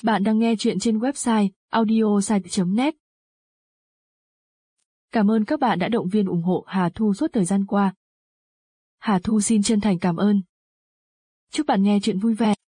Bạn đang nghe chuyện trên website audiosite.net. Cảm ơn các bạn đã động viên ủng hộ Hà Thu suốt thời gian qua. Hà Thu xin chân thành cảm ơn. Chúc bạn nghe chuyện vui vẻ.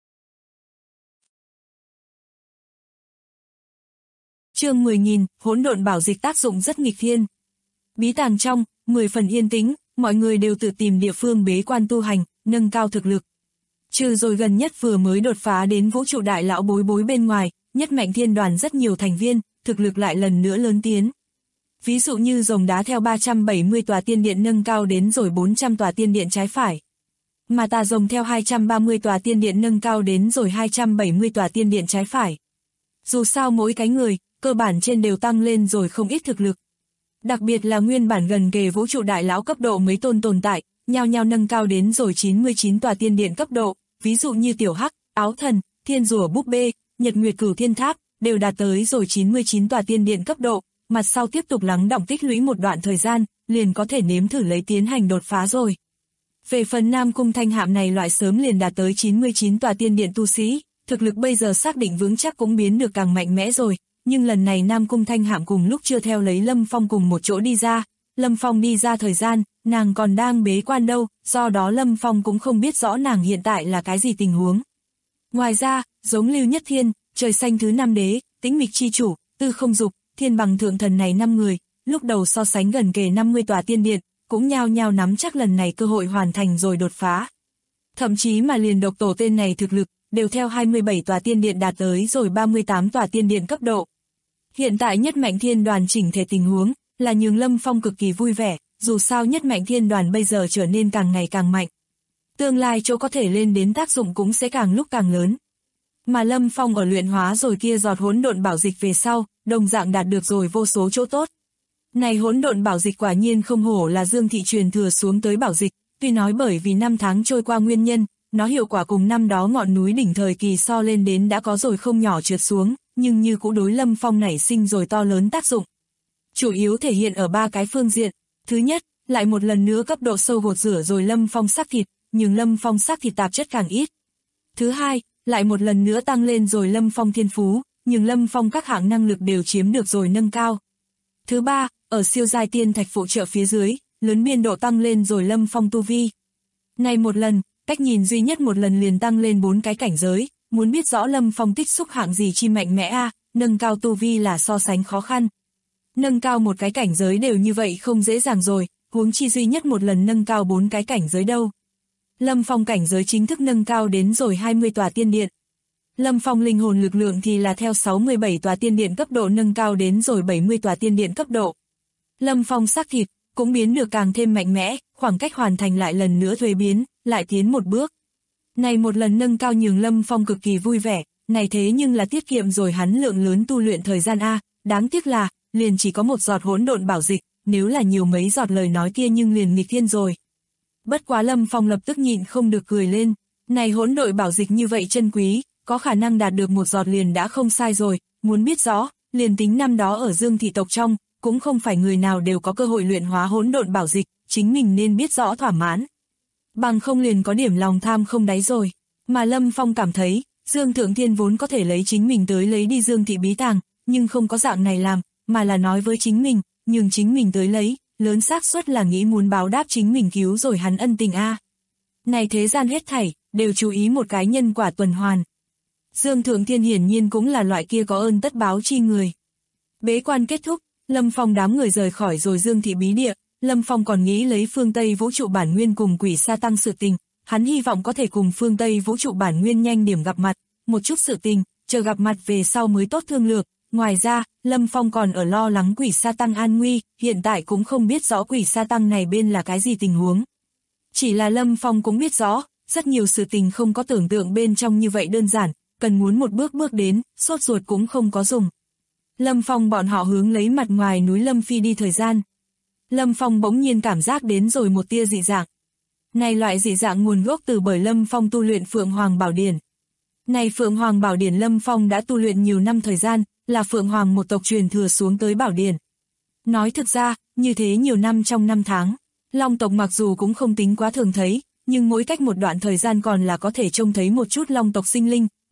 Chương 10.000, hỗn độn bảo dịch tác dụng rất nghịch thiên. Bí tàng trong, 10 phần yên tĩnh, mọi người đều tự tìm địa phương bế quan tu hành, nâng cao thực lực. Trừ rồi gần nhất vừa mới đột phá đến vũ trụ đại lão bối bối bên ngoài, nhất mạnh thiên đoàn rất nhiều thành viên, thực lực lại lần nữa lớn tiến. Ví dụ như rồng đá theo 370 tòa tiên điện nâng cao đến rồi 400 tòa tiên điện trái phải. Mà tà rồng theo 230 tòa tiên điện nâng cao đến rồi 270 tòa tiên điện trái phải. Dù sao mỗi cái người, cơ bản trên đều tăng lên rồi không ít thực lực. Đặc biệt là nguyên bản gần kề vũ trụ đại lão cấp độ mấy tôn tồn tại, nhao nhao nâng cao đến rồi 99 tòa tiên điện cấp độ, ví dụ như tiểu hắc, áo thần, thiên rùa búp bê, nhật nguyệt cửu thiên tháp, đều đạt tới rồi 99 tòa tiên điện cấp độ, mặt sau tiếp tục lắng đọng tích lũy một đoạn thời gian, liền có thể nếm thử lấy tiến hành đột phá rồi. Về phần Nam Cung Thanh Hạm này loại sớm liền đạt tới 99 tòa tiên điện tu sĩ, thực lực bây giờ xác định vững chắc cũng biến được càng mạnh mẽ rồi, nhưng lần này Nam Cung Thanh Hạm cùng lúc chưa theo lấy Lâm Phong cùng một chỗ đi ra, Lâm Phong đi ra thời gian, nàng còn đang bế quan đâu, do đó Lâm Phong cũng không biết rõ nàng hiện tại là cái gì tình huống. Ngoài ra, giống Lưu Nhất Thiên, Trời Xanh thứ 5 đế, Tĩnh Mịch chi chủ, Tư Không Dục, Thiên Bằng thượng thần này 5 người, lúc đầu so sánh gần kề 50 tòa tiên điện, cũng nhao nhao nắm chắc lần này cơ hội hoàn thành rồi đột phá. Thậm chí mà liền độc tổ tên này thực lực, đều theo 27 tòa tiên điện đạt tới rồi 38 tòa tiên điện cấp độ. Hiện tại nhất mạnh thiên đoàn chỉnh thể tình huống, là nhường Lâm Phong cực kỳ vui vẻ, dù sao nhất mạnh thiên đoàn bây giờ trở nên càng ngày càng mạnh. Tương lai chỗ có thể lên đến tác dụng cũng sẽ càng lúc càng lớn. Mà Lâm Phong ở luyện hóa rồi kia giọt hỗn độn bảo dịch về sau, đồng dạng đạt được rồi vô số chỗ tốt. Này hỗn độn bảo dịch quả nhiên không hổ là Dương thị truyền thừa xuống tới bảo dịch, tuy nói bởi vì năm tháng trôi qua nguyên nhân, nó hiệu quả cùng năm đó ngọn núi đỉnh thời kỳ so lên đến đã có rồi không nhỏ trượt xuống, nhưng như cũ đối Lâm Phong nảy sinh rồi to lớn tác dụng. Chủ yếu thể hiện ở 3 cái phương diện. Thứ nhất, lại một lần nữa cấp độ sâu gột rửa rồi Lâm Phong xác thịt, nhưng Lâm Phong xác thịt tạp chất càng ít. Thứ hai, lại một lần nữa tăng lên rồi Lâm Phong thiên phú, nhưng Lâm Phong các hạng năng lực đều chiếm được rồi nâng cao. Thứ ba, ở siêu giai tiên thạch phụ trợ phía dưới, lớn biên độ tăng lên rồi Lâm Phong tu vi. Này một lần, cách nhìn duy nhất một lần liền tăng lên 4 cái cảnh giới, muốn biết rõ Lâm Phong tích xúc hạng gì chi mạnh mẽ nâng cao tu vi là so sánh khó khăn. Nâng cao một cái cảnh giới đều như vậy không dễ dàng rồi, huống chi duy nhất một lần nâng cao 4 cái cảnh giới đâu. Lâm Phong cảnh giới chính thức nâng cao đến rồi 20 tòa tiên điện. Lâm Phong linh hồn lực lượng thì là theo 67 tòa tiên điện cấp độ nâng cao đến rồi 70 tòa tiên điện cấp độ. Lâm Phong xác thịt, cũng biến được càng thêm mạnh mẽ, khoảng cách hoàn thành lại lần nữa thuế biến, lại tiến một bước. Này một lần nâng cao nhường Lâm Phong cực kỳ vui vẻ, này thế nhưng là tiết kiệm rồi hắn lượng lớn tu luyện thời gian đáng tiếc là, liền chỉ có một giọt hỗn độn bảo dịch, nếu là nhiều mấy giọt lời nói kia nhưng liền nghịch thiên rồi. Bất quá Lâm Phong lập tức nhịn không được cười lên, này hỗn độn bảo dịch như vậy chân quý, có khả năng đạt được một giọt liền đã không sai rồi, muốn biết rõ, liền tính năm đó ở Dương thị tộc trong, cũng không phải người nào đều có cơ hội luyện hóa hỗn độn bảo dịch, chính mình nên biết rõ thỏa mãn. Bằng không liền có điểm lòng tham không đáy rồi, mà Lâm Phong cảm thấy, Dương Thượng Thiên vốn có thể lấy chính mình tới lấy đi Dương thị bí tàng, nhưng không có dạng này làm, mà là nói với chính mình, nhưng chính mình tới lấy, lớn xác suất là nghĩ muốn báo đáp chính mình cứu rồi hắn ân tình Này thế gian hết thảy, đều chú ý một cái nhân quả tuần hoàn. Dương Thượng Thiên hiển nhiên cũng là loại kia có ơn tất báo chi người. Bế quan kết thúc, Lâm Phong đám người rời khỏi rồi Dương thị bí địa, Lâm Phong còn nghĩ lấy phương Tây vũ trụ bản nguyên cùng quỷ sa tăng sự tình, hắn hy vọng có thể cùng phương Tây vũ trụ bản nguyên nhanh điểm gặp mặt, một chút sự tình, chờ gặp mặt về sau mới tốt thương lược. Ngoài ra, Lâm Phong còn ở lo lắng quỷ sa tăng an nguy, hiện tại cũng không biết rõ quỷ sa tăng này bên là cái gì tình huống. Chỉ là Lâm Phong cũng biết rõ, rất nhiều sự tình không có tưởng tượng bên trong như vậy đơn giản, cần muốn một bước bước đến, sốt ruột cũng không có dùng. Lâm Phong bọn họ hướng lấy mặt ngoài núi Lâm Phi đi thời gian. Lâm Phong bỗng nhiên cảm giác đến rồi một tia dị dạng. Này loại dị dạng nguồn gốc từ bởi Lâm Phong tu luyện Phượng Hoàng Bảo Điển. Này Phượng Hoàng Bảo Điển Lâm Phong đã tu luyện nhiều năm thời gian, là Phượng Hoàng một tộc truyền thừa xuống tới Bảo Điển. Nói thực ra, như thế nhiều năm trong năm tháng, Long tộc mặc dù cũng không tính quá thường thấy, nhưng mỗi cách một đoạn thời gian còn là có thể trông thấy một chút Long tộc sinh linh,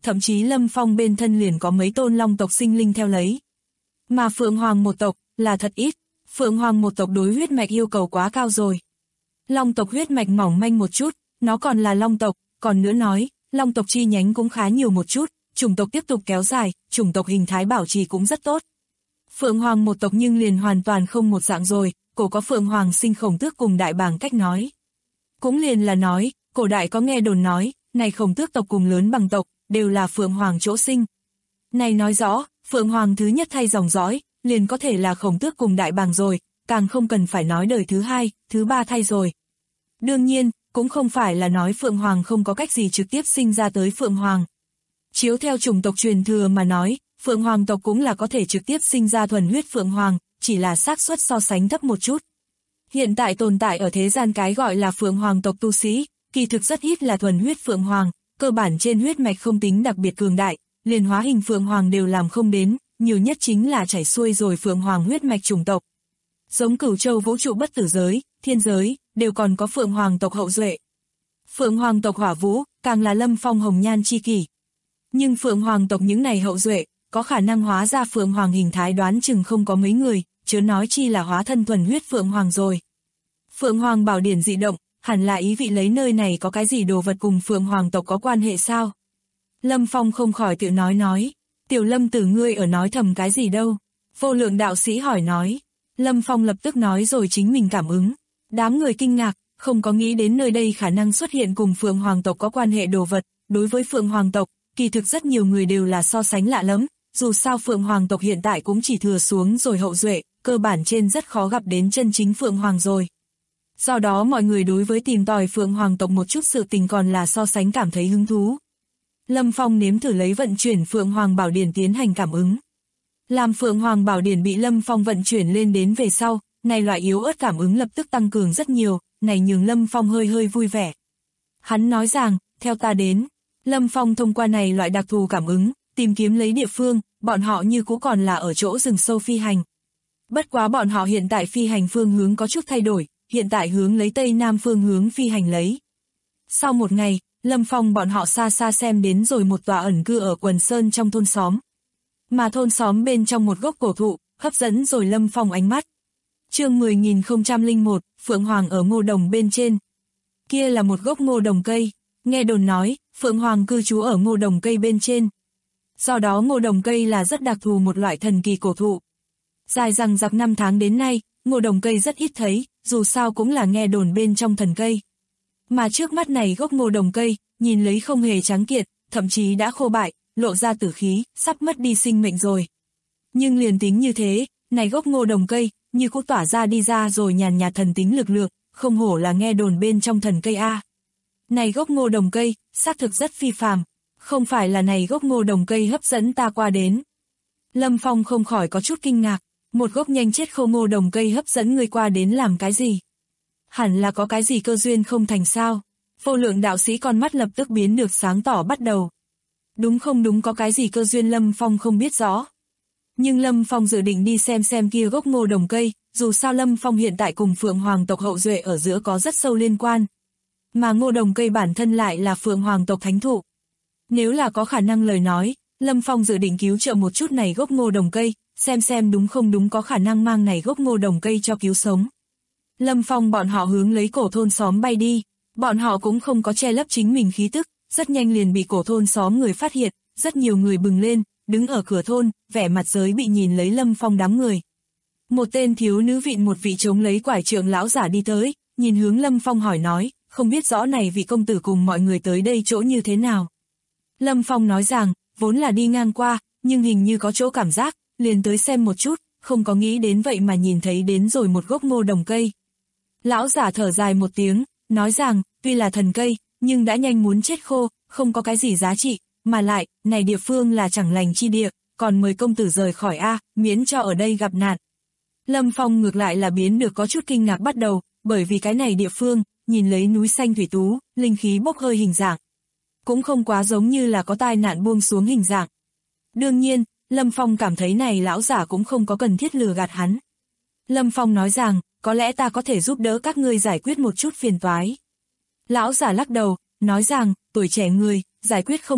thậm chí Lâm Phong bên thân liền có mấy tôn long tộc sinh linh theo lấy. Mà Phượng Hoàng một tộc là thật ít, Phượng Hoàng một tộc đối huyết mạch yêu cầu quá cao rồi. Long tộc huyết mạch mỏng manh một chút, nó còn là long tộc, còn nữa nói, long tộc chi nhánh cũng khá nhiều một chút, chủng tộc tiếp tục kéo dài, chủng tộc hình thái bảo trì cũng rất tốt. Phượng Hoàng một tộc nhưng liền hoàn toàn không một dạng rồi, cổ có Phượng Hoàng sinh Khổng Tước cùng Đại Bàng cách nói. Cũng liền là nói, cổ đại có nghe đồn nói, này Khổng Tước tộc cùng Lớn Bằng tộc, đều là Phượng Hoàng chỗ sinh. Này nói rõ, Phượng Hoàng thứ nhất thay dòng dõi, liền có thể là Khổng Tước cùng Đại Bàng rồi, càng không cần phải nói đời thứ hai, thứ ba thay rồi. Đương nhiên, cũng không phải là nói Phượng Hoàng không có cách gì trực tiếp sinh ra tới Phượng Hoàng. Chiếu theo chủng tộc truyền thừa mà nói, Phượng Hoàng tộc cũng là có thể trực tiếp sinh ra thuần huyết Phượng Hoàng, chỉ là xác suất so sánh thấp một chút. Hiện tại tồn tại ở thế gian cái gọi là Phượng Hoàng tộc tu sĩ, kỳ thực rất ít là thuần huyết Phượng Hoàng, cơ bản trên huyết mạch không tính đặc biệt cường đại, liền hóa hình Phượng Hoàng đều làm không đến, nhiều nhất chính là chảy xuôi rồi Phượng Hoàng huyết mạch chủng tộc. Giống Cửu Châu vũ trụ bất tử giới, thiên giới, đều còn có Phượng Hoàng tộc hậu duệ. Phượng Hoàng tộc Hỏa Vũ, càng là Lâm Phong hồng nhan chi kỷ. Nhưng Phượng Hoàng tộc những này hậu duệ, có khả năng hóa ra Phượng Hoàng hình thái đoán chừng không có mấy người, chớ nói chi là hóa thân thuần huyết Phượng Hoàng rồi. Phượng Hoàng bảo điển dị động, hẳn là ý vị lấy nơi này có cái gì đồ vật cùng Phượng Hoàng tộc có quan hệ sao? Lâm Phong không khỏi tự nói, Tiểu Lâm tử ngươi ở nói thầm cái gì đâu? Vô Lượng đạo sĩ hỏi nói. Lâm Phong lập tức nói rồi chính mình cảm ứng. Đám người kinh ngạc, không có nghĩ đến nơi đây khả năng xuất hiện cùng Phượng Hoàng tộc có quan hệ đồ vật. Đối với Phượng Hoàng tộc, kỳ thực rất nhiều người đều là so sánh lạ lắm. Dù sao Phượng Hoàng tộc hiện tại cũng chỉ thừa xuống rồi hậu duệ, cơ bản trên rất khó gặp đến chân chính Phượng Hoàng rồi. Do đó mọi người đối với tìm tòi Phượng Hoàng tộc một chút sự tình còn là so sánh cảm thấy hứng thú. Lâm Phong nếm thử lấy vận chuyển Phượng Hoàng Bảo Điển tiến hành cảm ứng. Làm Phượng Hoàng Bảo Điển bị Lâm Phong vận chuyển lên đến về sau, này loại yếu ớt cảm ứng lập tức tăng cường rất nhiều, này nhường Lâm Phong hơi vui vẻ. Hắn nói rằng, theo ta đến, Lâm Phong thông qua này loại đặc thù cảm ứng, tìm kiếm lấy địa phương, bọn họ như cũ còn là ở chỗ rừng sâu phi hành. Bất quá bọn họ hiện tại phi hành phương hướng có chút thay đổi, hiện tại hướng lấy Tây Nam phương hướng phi hành lấy. Sau một ngày, Lâm Phong bọn họ xa xa xem đến rồi một tòa ẩn cư ở quần sơn trong thôn xóm. Mà thôn xóm bên trong một gốc cổ thụ, hấp dẫn rồi Lâm Phong ánh mắt. Chương 10.001, Phượng Hoàng ở ngô đồng bên trên. Kia là một gốc ngô đồng cây, nghe đồn nói, Phượng Hoàng cư trú ở ngô đồng cây bên trên. Do đó ngô đồng cây là rất đặc thù một loại thần kỳ cổ thụ. Dài rằng giặc 5 tháng đến nay, ngô đồng cây rất ít thấy, dù sao cũng là nghe đồn bên trong thần cây. Mà trước mắt này gốc ngô đồng cây, nhìn lấy không hề trắng kiệt, thậm chí đã khô bại, lộ ra tử khí, sắp mất đi sinh mệnh rồi. Nhưng liền tính như thế, này gốc ngô đồng cây, như cũng tỏa ra đi ra rồi nhàn nhạt thần tính lực lượng, không hổ là nghe đồn bên trong thần cây A. Này gốc ngô đồng cây, xác thực rất phi phàm, không phải là này gốc ngô đồng cây hấp dẫn ta qua đến. Lâm Phong không khỏi có chút kinh ngạc, một gốc nhanh chết khô ngô đồng cây hấp dẫn người qua đến làm cái gì? Hẳn là có cái gì cơ duyên không thành sao? Vô Lượng đạo sĩ con mắt lập tức biến được sáng tỏ bắt đầu. Đúng không đúng có cái gì cơ duyên Lâm Phong không biết rõ. Nhưng Lâm Phong dự định đi xem kia gốc ngô đồng cây, dù sao Lâm Phong hiện tại cùng Phượng Hoàng tộc hậu duệ ở giữa có rất sâu liên quan. Mà ngô đồng cây bản thân lại là Phượng Hoàng tộc thánh thụ. Nếu là có khả năng lời nói, Lâm Phong dự định cứu trợ một chút này gốc ngô đồng cây, xem đúng không đúng có khả năng mang này gốc ngô đồng cây cho cứu sống. Lâm Phong bọn họ hướng lấy cổ thôn xóm bay đi, bọn họ cũng không có che lấp chính mình khí tức, rất nhanh liền bị cổ thôn xóm người phát hiện, rất nhiều người bừng lên, đứng ở cửa thôn, vẻ mặt giới bị nhìn lấy Lâm Phong đám người. Một tên thiếu nữ vịn một vị chống lấy quải trượng lão giả đi tới, nhìn hướng Lâm Phong hỏi nói, không biết rõ này vị công tử cùng mọi người tới đây chỗ như thế nào. Lâm Phong nói rằng, vốn là đi ngang qua, nhưng hình như có chỗ cảm giác, liền tới xem một chút, không có nghĩ đến vậy mà nhìn thấy đến rồi một gốc ngô đồng cây. Lão giả thở dài một tiếng, nói rằng, tuy là thần cây, nhưng đã nhanh muốn chết khô, không có cái gì giá trị, mà lại, này địa phương là chẳng lành chi địa, còn mời công tử rời khỏi A, miễn cho ở đây gặp nạn. Lâm Phong ngược lại là biến được có chút kinh ngạc bắt đầu, bởi vì cái này địa phương, nhìn lấy núi xanh thủy tú, linh khí bốc hơi hình dạng. Cũng không quá giống như là có tai nạn buông xuống hình dạng. Đương nhiên, Lâm Phong cảm thấy này lão giả cũng không có cần thiết lừa gạt hắn. Lâm Phong nói rằng, có lẽ ta có thể giúp đỡ các ngươi giải quyết một chút phiền toái. Lão giả lắc đầu, nói rằng, tuổi trẻ người, giải quyết không được,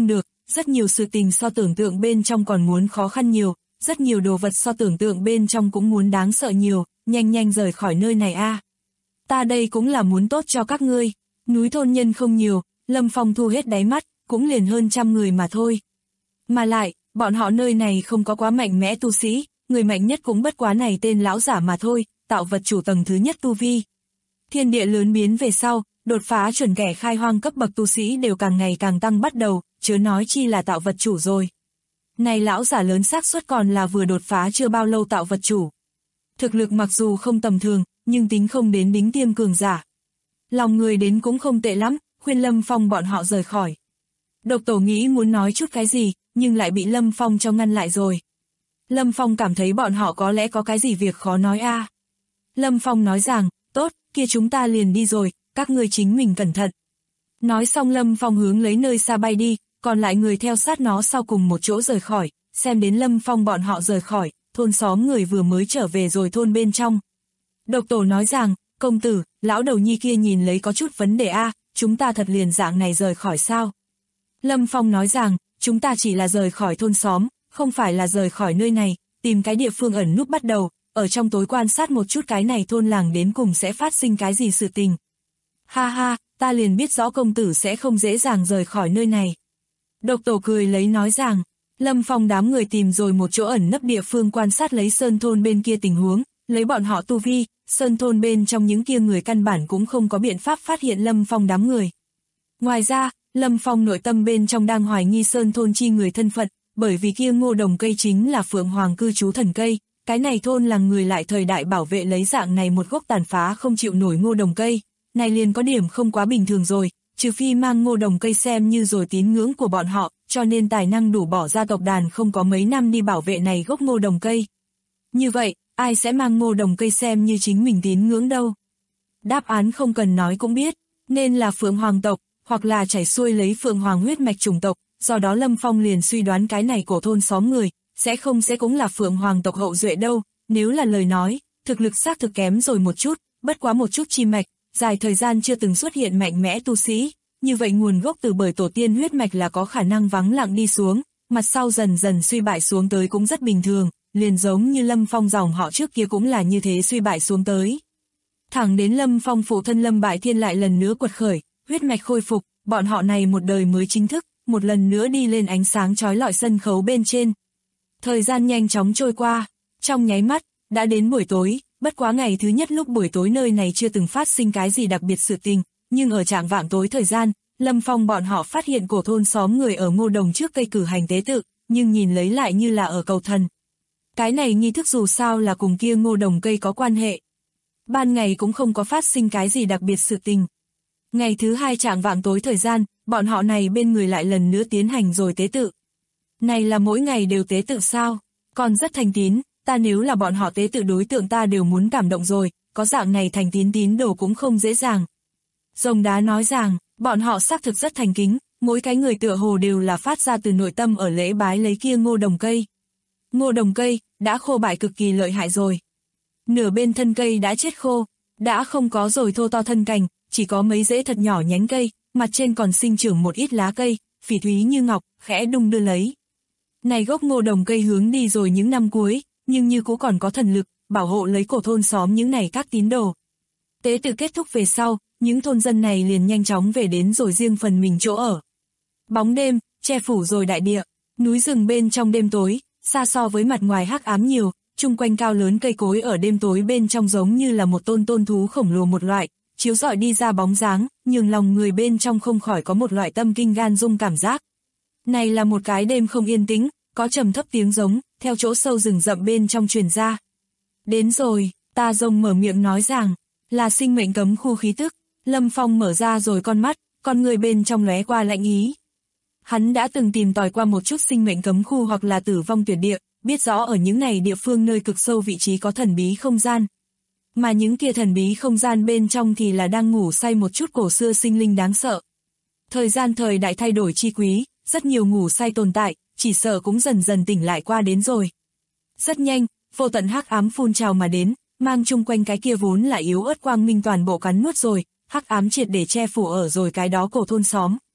rất nhiều sự tình so tưởng tượng bên trong còn muốn khó khăn nhiều, rất nhiều đồ vật so tưởng tượng bên trong cũng muốn đáng sợ nhiều, nhanh nhanh rời khỏi nơi này a. Ta đây cũng là muốn tốt cho các ngươi. Núi thôn nhân không nhiều, Lâm Phong thu hết đáy mắt, cũng liền hơn 100 người mà thôi. Mà lại, bọn họ nơi này không có quá mạnh mẽ tu sĩ, người mạnh nhất cũng bất quá này tên lão giả mà thôi, tạo vật chủ tầng thứ nhất tu vi. Thiên địa lớn biến về sau, đột phá chuẩn kẻ khai hoang cấp bậc tu sĩ đều càng ngày càng tăng bắt đầu, chớ nói chi là tạo vật chủ rồi. Này lão giả lớn xác suất còn là vừa đột phá chưa bao lâu tạo vật chủ. Thực lực mặc dù không tầm thường, nhưng tính không đến đính tiêm cường giả. Lòng người đến cũng không tệ lắm, khuyên Lâm Phong bọn họ rời khỏi. Độc Tổ nghĩ muốn nói chút cái gì, nhưng lại bị Lâm Phong cho ngăn lại rồi. Lâm Phong cảm thấy bọn họ có lẽ có cái gì việc khó nói a. Lâm Phong nói rằng, tốt, kia chúng ta liền đi rồi, các ngươi chính mình cẩn thận. Nói xong Lâm Phong hướng lấy nơi xa bay đi, còn lại người theo sát nó sau cùng một chỗ rời khỏi, xem đến Lâm Phong bọn họ rời khỏi, thôn xóm người vừa mới trở về rồi thôn bên trong. Độc Tổ nói rằng, công tử, lão đầu nhi kia nhìn lấy có chút vấn đề a, chúng ta thật liền dạng này rời khỏi sao? Lâm Phong nói rằng, chúng ta chỉ là rời khỏi thôn xóm, không phải là rời khỏi nơi này, tìm cái địa phương ẩn núp bắt đầu, ở trong tối quan sát một chút cái này thôn làng đến cùng sẽ phát sinh cái gì sự tình. Ha ha, ta liền biết rõ công tử sẽ không dễ dàng rời khỏi nơi này. Độc Tổ cười lấy nói rằng, Lâm Phong đám người tìm rồi một chỗ ẩn nấp địa phương quan sát lấy sơn thôn bên kia tình huống, lấy bọn họ tu vi, sơn thôn bên trong những kia người căn bản cũng không có biện pháp phát hiện Lâm Phong đám người. Ngoài ra, Lâm Phong nội tâm bên trong đang hoài nghi sơn thôn chi người thân phận, bởi vì kia ngô đồng cây chính là Phượng Hoàng cư trú thần cây, cái này thôn là người lại thời đại bảo vệ lấy dạng này một gốc tàn phá không chịu nổi ngô đồng cây, này liền có điểm không quá bình thường rồi, trừ phi mang ngô đồng cây xem như rồi tín ngưỡng của bọn họ, cho nên tài năng đủ bỏ ra tộc đàn không có mấy năm đi bảo vệ này gốc ngô đồng cây. Như vậy, ai sẽ mang ngô đồng cây xem như chính mình tín ngưỡng đâu? Đáp án không cần nói cũng biết, nên là Phượng Hoàng tộc, hoặc là chảy xuôi lấy Phượng Hoàng huyết mạch chủng tộc, do đó Lâm Phong liền suy đoán cái này cổ thôn xóm người, sẽ cũng là Phượng Hoàng tộc hậu duệ đâu, nếu là lời nói, thực lực xác thực kém rồi một chút, bất quá một chút chi mạch, dài thời gian chưa từng xuất hiện mạnh mẽ tu sĩ, như vậy nguồn gốc từ bởi tổ tiên huyết mạch là có khả năng vắng lặng đi xuống, mặt sau dần dần suy bại xuống tới cũng rất bình thường, liền giống như Lâm Phong dòng họ trước kia cũng là như thế suy bại xuống tới. Thẳng đến Lâm Phong phụ thân Lâm Bại Thiên lại lần nữa quật khởi, huyết mạch khôi phục, bọn họ này một đời mới chính thức, một lần nữa đi lên ánh sáng chói lọi sân khấu bên trên. Thời gian nhanh chóng trôi qua, trong nháy mắt, đã đến buổi tối, bất quá ngày thứ nhất lúc buổi tối nơi này chưa từng phát sinh cái gì đặc biệt sự tình, nhưng ở trạng vạng tối thời gian, Lâm Phong bọn họ phát hiện cổ thôn xóm người ở ngô đồng trước cây cử hành tế tự, nhưng nhìn lấy lại như là ở cầu thần. Cái này nghi thức dù sao là cùng kia ngô đồng cây có quan hệ. Ban ngày cũng không có phát sinh cái gì đặc biệt sự tình. Ngày thứ hai trạng vạng tối thời gian, bọn họ này bên người lại lần nữa tiến hành rồi tế tự. Này là mỗi ngày đều tế tự sao? Còn rất thành tín, ta nếu là bọn họ tế tự đối tượng ta đều muốn cảm động rồi, có dạng này thành tín đồ cũng không dễ dàng. Rồng đá nói rằng, bọn họ xác thực rất thành kính, mỗi cái người tựa hồ đều là phát ra từ nội tâm ở lễ bái lấy kia ngô đồng cây. Ngô đồng cây, đã khô bại cực kỳ lợi hại rồi. Nửa bên thân cây đã chết khô, đã không có rồi thô to thân cành, chỉ có mấy rễ thật nhỏ nhánh cây, mặt trên còn sinh trưởng một ít lá cây, phỉ thúy như ngọc, khẽ đung đưa lấy. Này gốc ngô đồng cây hướng đi rồi những năm cuối, nhưng như cũ còn có thần lực, bảo hộ lấy cổ thôn xóm những này các tín đồ. Tế tự kết thúc về sau, những thôn dân này liền nhanh chóng về đến rồi riêng phần mình chỗ ở. Bóng đêm, che phủ rồi đại địa, núi rừng bên trong đêm tối, xa so với mặt ngoài hắc ám nhiều, chung quanh cao lớn cây cối ở đêm tối bên trong giống như là một tôn thú khổng lồ một loại, chiếu rọi đi ra bóng dáng, nhường lòng người bên trong không khỏi có một loại tâm kinh gan rung cảm giác. Này là một cái đêm không yên tĩnh, có trầm thấp tiếng giống, theo chỗ sâu rừng rậm bên trong truyền ra. Đến rồi, Ta Rông mở miệng nói rằng, là sinh mệnh cấm khu khí tức. Lâm Phong mở ra rồi con mắt, con người bên trong lóe qua lạnh ý. Hắn đã từng tìm tòi qua một chút sinh mệnh cấm khu hoặc là tử vong tuyệt địa, biết rõ ở những này địa phương nơi cực sâu vị trí có thần bí không gian. Mà những kia thần bí không gian bên trong thì là đang ngủ say một chút cổ xưa sinh linh đáng sợ. Thời gian thời đại thay đổi chi quý, rất nhiều ngủ say tồn tại, chỉ sợ cũng dần dần tỉnh lại qua đến rồi. Rất nhanh, vô tận hắc ám phun trào mà đến, mang chung quanh cái kia vốn là yếu ớt quang minh toàn bộ cắn nuốt rồi, hắc ám triệt để che phủ ở rồi cái đó cổ thôn xóm.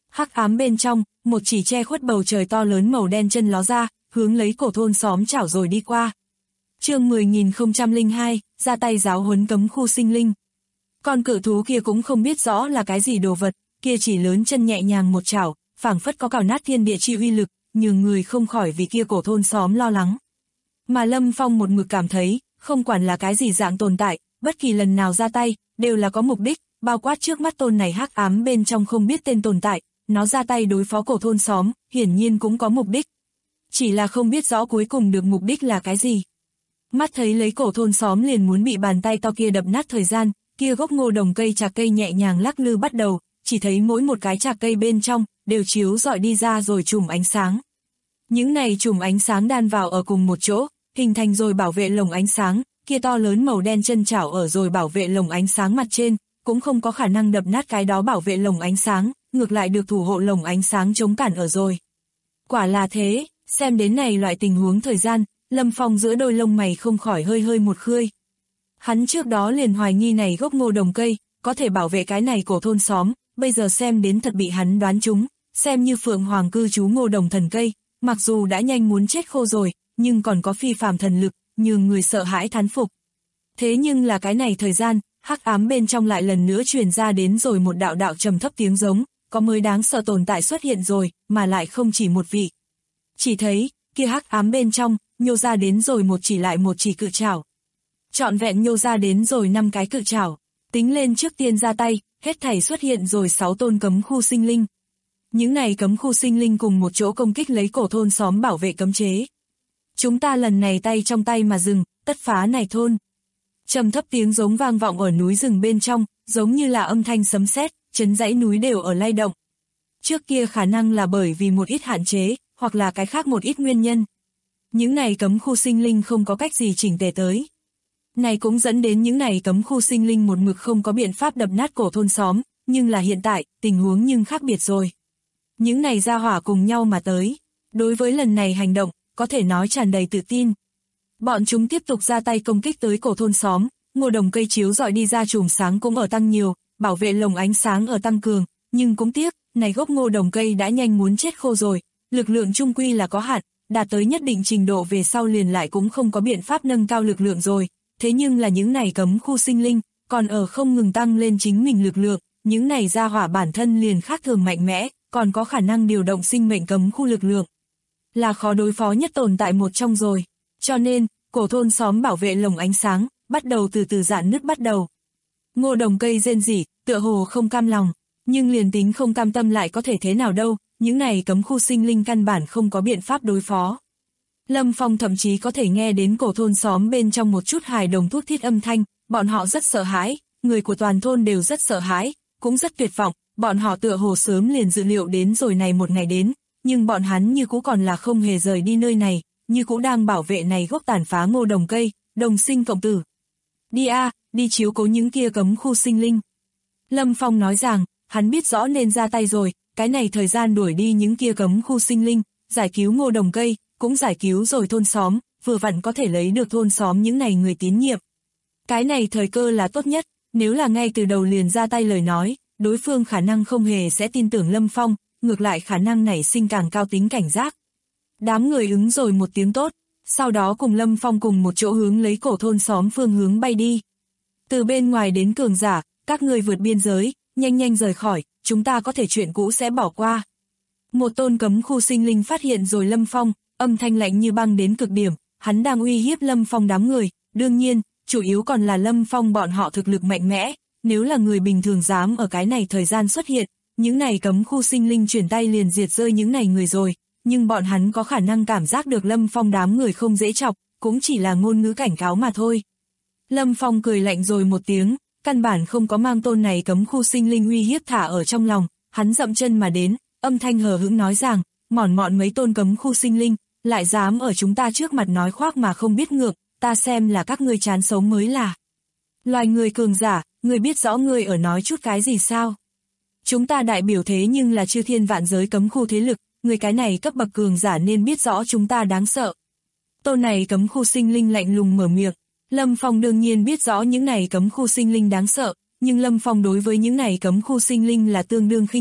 Hắc ám bên trong, một chỉ che khuất bầu trời to lớn màu đen chân ló ra, hướng lấy cổ thôn xóm chảo rồi đi qua. Chương 10.002, ra tay giáo huấn cấm khu sinh linh. Con cự thú kia cũng không biết rõ là cái gì đồ vật, kia chỉ lớn chân nhẹ nhàng một chảo, phảng phất có cào nát thiên địa chi uy lực, nhường người không khỏi vì kia cổ thôn xóm lo lắng. Mà Lâm Phong một mực cảm thấy, không quản là cái gì dạng tồn tại, bất kỳ lần nào ra tay, đều là có mục đích, bao quát trước mắt tôn này hắc ám bên trong không biết tên tồn tại, nó ra tay đối phó cổ thôn xóm, hiển nhiên cũng có mục đích. Chỉ là không biết rõ cuối cùng được mục đích là cái gì. Mắt thấy lấy cổ thôn xóm liền muốn bị bàn tay to kia đập nát thời gian, kia gốc ngô đồng cây trà cây nhẹ nhàng lắc lư bắt đầu, chỉ thấy mỗi một cái trà cây bên trong, đều chiếu rọi đi ra rồi chùm ánh sáng. Những này chùm ánh sáng đan vào ở cùng một chỗ, hình thành rồi bảo vệ lồng ánh sáng, kia to lớn màu đen chân chảo ở rồi bảo vệ lồng ánh sáng mặt trên, cũng không có khả năng đập nát cái đó bảo vệ lồng ánh sáng, ngược lại được thủ hộ lồng ánh sáng chống cản ở rồi. Quả là thế, xem đến này loại tình huống thời gian, Lâm Phong giữa đôi lông mày không khỏi hơi hơi một khươi. Hắn trước đó liền hoài nghi này gốc ngô đồng cây, có thể bảo vệ cái này cổ thôn xóm, bây giờ xem đến thật bị hắn đoán trúng, xem như phượng hoàng cư trú ngô đồng thần cây, mặc dù đã nhanh muốn chết khô rồi, nhưng còn có phi phàm thần lực, nhường người sợ hãi thán phục. Thế nhưng là cái này thời gian, hắc ám bên trong lại lần nữa truyền ra đến rồi một đạo đạo trầm thấp tiếng giống, có mới đáng sợ tồn tại xuất hiện rồi, mà lại không chỉ một vị. Chỉ thấy, kia hắc ám bên trong, nhô ra đến rồi một chỉ lại một chỉ cự trảo. Trọn vẹn nhô ra đến rồi 5 cái cự trảo, tính lên trước tiên ra tay, hết thảy xuất hiện rồi 6 tôn cấm khu sinh linh. Những này cấm khu sinh linh cùng một chỗ công kích lấy cổ thôn xóm bảo vệ cấm chế. Chúng ta lần này tay trong tay mà dừng, tất phá này thôn. Trầm thấp tiếng giống vang vọng ở núi rừng bên trong, giống như là âm thanh sấm sét, chấn dãy núi đều ở lay động. Trước kia khả năng là bởi vì một ít hạn chế, hoặc là cái khác một ít nguyên nhân. Những này cấm khu sinh linh không có cách gì chỉnh tề tới. Này cũng dẫn đến những này cấm khu sinh linh một mực không có biện pháp đập nát cổ thôn xóm, nhưng là hiện tại, tình huống nhưng khác biệt rồi. Những này ra hỏa cùng nhau mà tới. Đối với lần này hành động, có thể nói tràn đầy tự tin. Bọn chúng tiếp tục ra tay công kích tới cổ thôn xóm, ngô đồng cây chiếu dọi đi ra chùm sáng cũng ở tăng nhiều, bảo vệ lồng ánh sáng ở tăng cường, nhưng cũng tiếc, này gốc ngô đồng cây đã nhanh muốn chết khô rồi, lực lượng chung quy là có hạn, đạt tới nhất định trình độ về sau liền lại cũng không có biện pháp nâng cao lực lượng rồi, thế nhưng là những này cấm khu sinh linh, còn ở không ngừng tăng lên chính mình lực lượng, những này ra hỏa bản thân liền khác thường mạnh mẽ, còn có khả năng điều động sinh mệnh cấm khu lực lượng. Là khó đối phó nhất tồn tại một trong rồi. Cho nên, cổ thôn xóm bảo vệ lồng ánh sáng, bắt đầu từ từ rạn nứt bắt đầu. Ngô đồng cây rên rỉ, tựa hồ không cam lòng, nhưng liền tính không cam tâm lại có thể thế nào đâu, những này cấm khu sinh linh căn bản không có biện pháp đối phó. Lâm Phong thậm chí có thể nghe đến cổ thôn xóm bên trong một chút hài đồng thút thít âm thanh, bọn họ rất sợ hãi, người của toàn thôn đều rất sợ hãi, cũng rất tuyệt vọng, bọn họ tựa hồ sớm liền dự liệu đến rồi này một ngày đến, nhưng bọn hắn như cũ còn là không hề rời đi nơi này, như cũ đang bảo vệ này gốc tàn phá ngô đồng cây, đồng sinh cộng tử. Đi đi chiếu cố những kia cấm khu sinh linh. Lâm Phong nói rằng, hắn biết rõ nên ra tay rồi, cái này thời gian đuổi đi những kia cấm khu sinh linh, giải cứu ngô đồng cây, cũng giải cứu rồi thôn xóm, vừa vặn có thể lấy được thôn xóm những này người tín nhiệm. Cái này thời cơ là tốt nhất, nếu là ngay từ đầu liền ra tay lời nói, đối phương khả năng không hề sẽ tin tưởng Lâm Phong, ngược lại khả năng nảy sinh càng cao tính cảnh giác. Đám người ứng rồi một tiếng tốt, sau đó cùng Lâm Phong cùng một chỗ hướng lấy cổ thôn xóm phương hướng bay đi. Từ bên ngoài đến cường giả, các người vượt biên giới, nhanh nhanh rời khỏi, chúng ta có thể chuyện cũ sẽ bỏ qua. Một tôn cấm khu sinh linh phát hiện rồi Lâm Phong, âm thanh lạnh như băng đến cực điểm, hắn đang uy hiếp Lâm Phong đám người, đương nhiên, chủ yếu còn là Lâm Phong bọn họ thực lực mạnh mẽ, nếu là người bình thường dám ở cái này thời gian xuất hiện, những này cấm khu sinh linh chuyển tay liền diệt rơi những này người rồi, nhưng bọn hắn có khả năng cảm giác được Lâm Phong đám người không dễ chọc, cũng chỉ là ngôn ngữ cảnh cáo mà thôi. Lâm Phong cười lạnh rồi một tiếng, căn bản không có mang tôn này cấm khu sinh linh uy hiếp thả ở trong lòng, hắn dậm chân mà đến, âm thanh hờ hững nói rằng, mỏn mọn mấy tôn cấm khu sinh linh, lại dám ở chúng ta trước mặt nói khoác mà không biết ngược, ta xem là các ngươi chán sống mới là. Loài người cường giả, ngươi biết rõ ngươi ở nói chút cái gì sao? Chúng ta đại biểu thế nhưng là chư thiên vạn giới cấm khu thế lực, người cái này cấp bậc cường giả nên biết rõ chúng ta đáng sợ. Tôn này cấm khu sinh linh lạnh lùng mở miệng, Lâm Phong đương nhiên biết rõ những này cấm khu sinh linh đáng sợ, nhưng Lâm Phong đối với những này cấm khu sinh linh là tương đương khinh bỉ,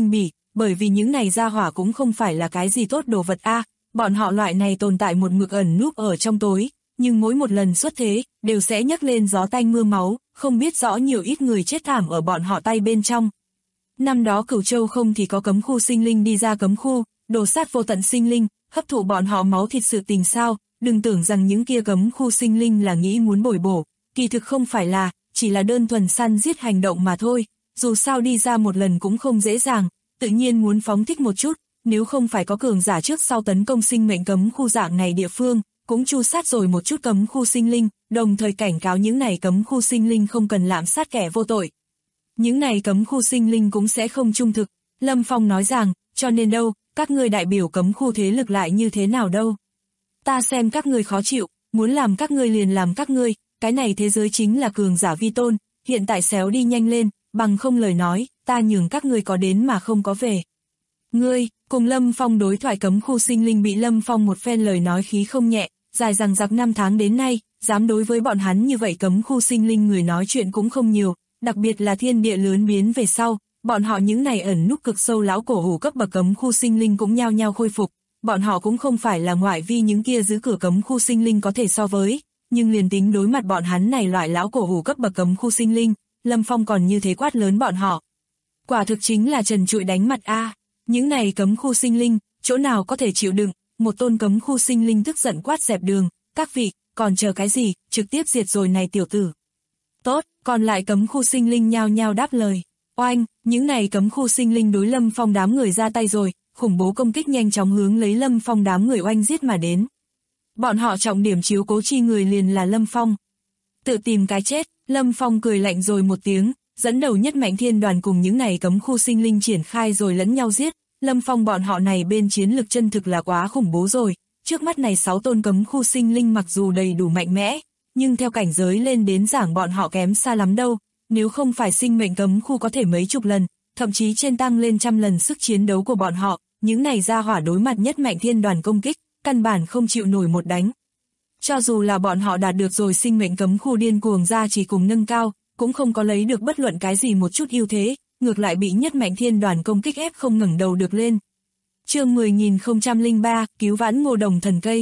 bởi vì những này gia hỏa cũng không phải là cái gì tốt đồ vật a, bọn họ loại này tồn tại một mực ẩn núp ở trong tối, nhưng mỗi một lần xuất thế, đều sẽ nhấc lên gió tanh mưa máu, không biết rõ nhiều ít người chết thảm ở bọn họ tay bên trong. Năm đó Cửu Châu không thì có cấm khu sinh linh đi ra cấm khu, đồ sát vô tận sinh linh, hấp thụ bọn họ máu thịt sự tình sao, đừng tưởng rằng những kia cấm khu sinh linh là nghĩ muốn bồi bổ, kỳ thực không phải là, chỉ là đơn thuần săn giết hành động mà thôi, dù sao đi ra một lần cũng không dễ dàng, tự nhiên muốn phóng thích một chút, nếu không phải có cường giả trước sau tấn công sinh mệnh cấm khu dạng này địa phương, cũng chu sát rồi một chút cấm khu sinh linh, đồng thời cảnh cáo những này cấm khu sinh linh không cần lạm sát kẻ vô tội. Những này cấm khu sinh linh cũng sẽ không trung thực, Lâm Phong nói rằng, cho nên đâu, các ngươi đại biểu cấm khu thế lực lại như thế nào đâu. Ta xem các ngươi khó chịu, muốn làm các ngươi liền làm các ngươi, cái này thế giới chính là cường giả vi tôn, hiện tại xéo đi nhanh lên, bằng không lời nói, ta nhường các ngươi có đến mà không có về. Ngươi, cùng Lâm Phong đối thoại cấm khu sinh linh bị Lâm Phong một phen lời nói khí không nhẹ, dài dằng dặc 5 tháng đến nay, dám đối với bọn hắn như vậy cấm khu sinh linh người nói chuyện cũng không nhiều, đặc biệt là thiên địa lớn biến về sau, bọn họ những này ẩn núp cực sâu lão cổ hủ cấp bậc cấm khu sinh linh cũng nhao nhao khôi phục, bọn họ cũng không phải là ngoại vi những kia giữ cửa cấm khu sinh linh có thể so với, nhưng liền tính đối mặt bọn hắn này loại lão cổ hủ cấp bậc cấm khu sinh linh, Lâm Phong còn như thế quát lớn bọn họ. Quả thực chính là trần trụi đánh mặt a, những này cấm khu sinh linh, chỗ nào có thể chịu đựng, một tôn cấm khu sinh linh tức giận quát dẹp đường, các vị, còn chờ cái gì, trực tiếp diệt rồi này tiểu tử. Tốt, còn lại cấm khu sinh linh nhao nhao đáp lời. Oanh, những này cấm khu sinh linh đối Lâm Phong đám người ra tay rồi, khủng bố công kích nhanh chóng hướng lấy Lâm Phong đám người oanh giết mà đến. Bọn họ trọng điểm chiếu cố chi người liền là Lâm Phong. Tự tìm cái chết, Lâm Phong cười lạnh rồi một tiếng, dẫn đầu nhất mạnh thiên đoàn cùng những này cấm khu sinh linh triển khai rồi lẫn nhau giết. Lâm Phong bọn họ này bên chiến lực chân thực là quá khủng bố rồi, trước mắt này 6 tôn cấm khu sinh linh mặc dù đầy đủ mạnh mẽ, nhưng theo cảnh giới lên đến giảng bọn họ kém xa lắm đâu, nếu không phải sinh mệnh cấm khu có thể mấy chục lần, thậm chí trên tăng lên trăm lần sức chiến đấu của bọn họ, những này ra hỏa đối mặt nhất mạnh thiên đoàn công kích, căn bản không chịu nổi một đánh. Cho dù là bọn họ đạt được rồi sinh mệnh cấm khu điên cuồng ra chỉ cùng nâng cao, cũng không có lấy được bất luận cái gì một chút ưu thế, ngược lại bị nhất mạnh thiên đoàn công kích ép không ngẩng đầu được lên. Chương 10.003, cứu vãn Ngô Đồng thần cây.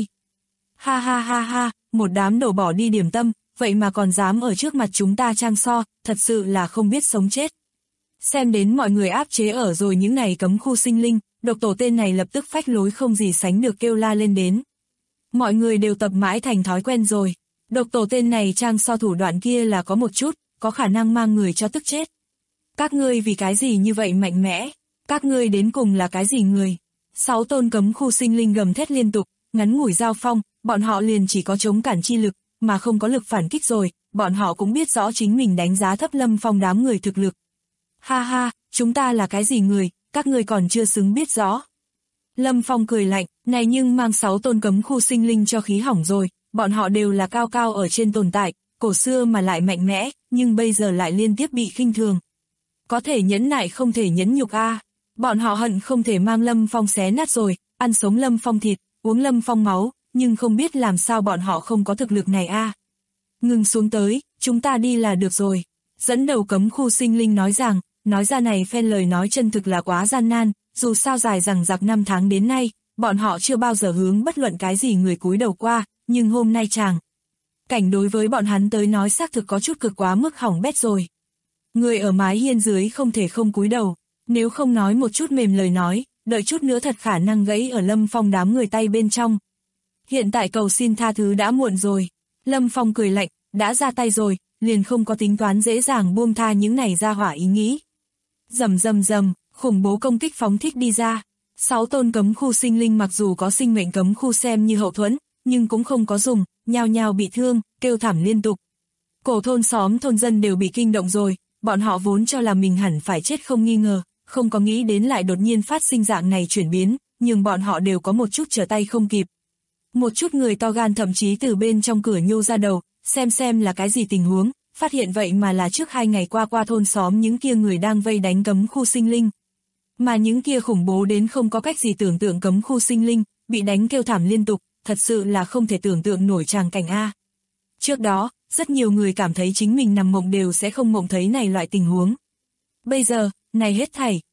Ha ha ha ha, một đám đổ bỏ đi điểm tâm, vậy mà còn dám ở trước mặt chúng ta trang so, thật sự là không biết sống chết. Xem đến mọi người áp chế ở rồi những này cấm khu sinh linh, độc tổ tên này lập tức phách lối không gì sánh được kêu la lên đến. Mọi người đều tập mãi thành thói quen rồi, độc tổ tên này trang so thủ đoạn kia là có một chút, có khả năng mang người cho tức chết. Các ngươi vì cái gì như vậy mạnh mẽ? Các ngươi đến cùng là cái gì người? 6 tôn cấm khu sinh linh gầm thét liên tục, ngắn ngủi giao phong, bọn họ liền chỉ có chống cản chi lực, mà không có lực phản kích rồi, bọn họ cũng biết rõ chính mình đánh giá thấp Lâm Phong đám người thực lực. Ha ha, chúng ta là cái gì người, các ngươi còn chưa xứng biết rõ. Lâm Phong cười lạnh, này nhưng mang 6 tôn cấm khu sinh linh cho khí hỏng rồi, bọn họ đều là cao cao ở trên tồn tại, cổ xưa mà lại mạnh mẽ, nhưng bây giờ lại liên tiếp bị khinh thường. Có thể nhẫn nại không thể nhẫn nhục a. Bọn họ hận không thể mang Lâm Phong xé nát rồi, ăn sống Lâm Phong thịt, uống Lâm Phong máu, nhưng không biết làm sao bọn họ không có thực lực này a. Ngừng xuống tới, chúng ta đi là được rồi. Dẫn đầu cấm khu sinh linh nói rằng, nói ra này phen lời nói chân thực là quá gian nan, dù sao dài dằng dặc 5 tháng đến nay, bọn họ chưa bao giờ hướng bất luận cái gì người cúi đầu qua, nhưng hôm nay chàng. Cảnh đối với bọn hắn tới nói xác thực có chút cực quá mức hỏng bét rồi. Người ở mái hiên dưới không thể không cúi đầu, nếu không nói một chút mềm lời nói, đợi chút nữa thật khả năng gãy ở Lâm Phong đám người tay bên trong. Hiện tại cầu xin tha thứ đã muộn rồi. Lâm Phong cười lạnh, đã ra tay rồi, liền không có tính toán dễ dàng buông tha những này ra hỏa ý nghĩ. Rầm rầm rầm, khủng bố công kích phóng thích đi ra. 6 tôn cấm khu sinh linh mặc dù có sinh mệnh cấm khu xem như hậu thuẫn, nhưng cũng không có dùng, nhao nhao bị thương, kêu thảm liên tục. Cổ thôn xóm thôn dân đều bị kinh động rồi, bọn họ vốn cho là mình hẳn phải chết không nghi ngờ, không có nghĩ đến lại đột nhiên phát sinh dạng này chuyển biến, nhưng bọn họ đều có một chút trở tay không kịp. Một chút người to gan thậm chí từ bên trong cửa nhô ra đầu, xem là cái gì tình huống, phát hiện vậy mà là trước 2 ngày qua thôn xóm những kia người đang vây đánh cấm khu sinh linh. Mà những kia khủng bố đến không có cách gì tưởng tượng cấm khu sinh linh, bị đánh kêu thảm liên tục, thật sự là không thể tưởng tượng nổi tràng cảnh a. Trước đó, rất nhiều người cảm thấy chính mình nằm mộng đều sẽ không mộng thấy này loại tình huống. Bây giờ, này hết thảy,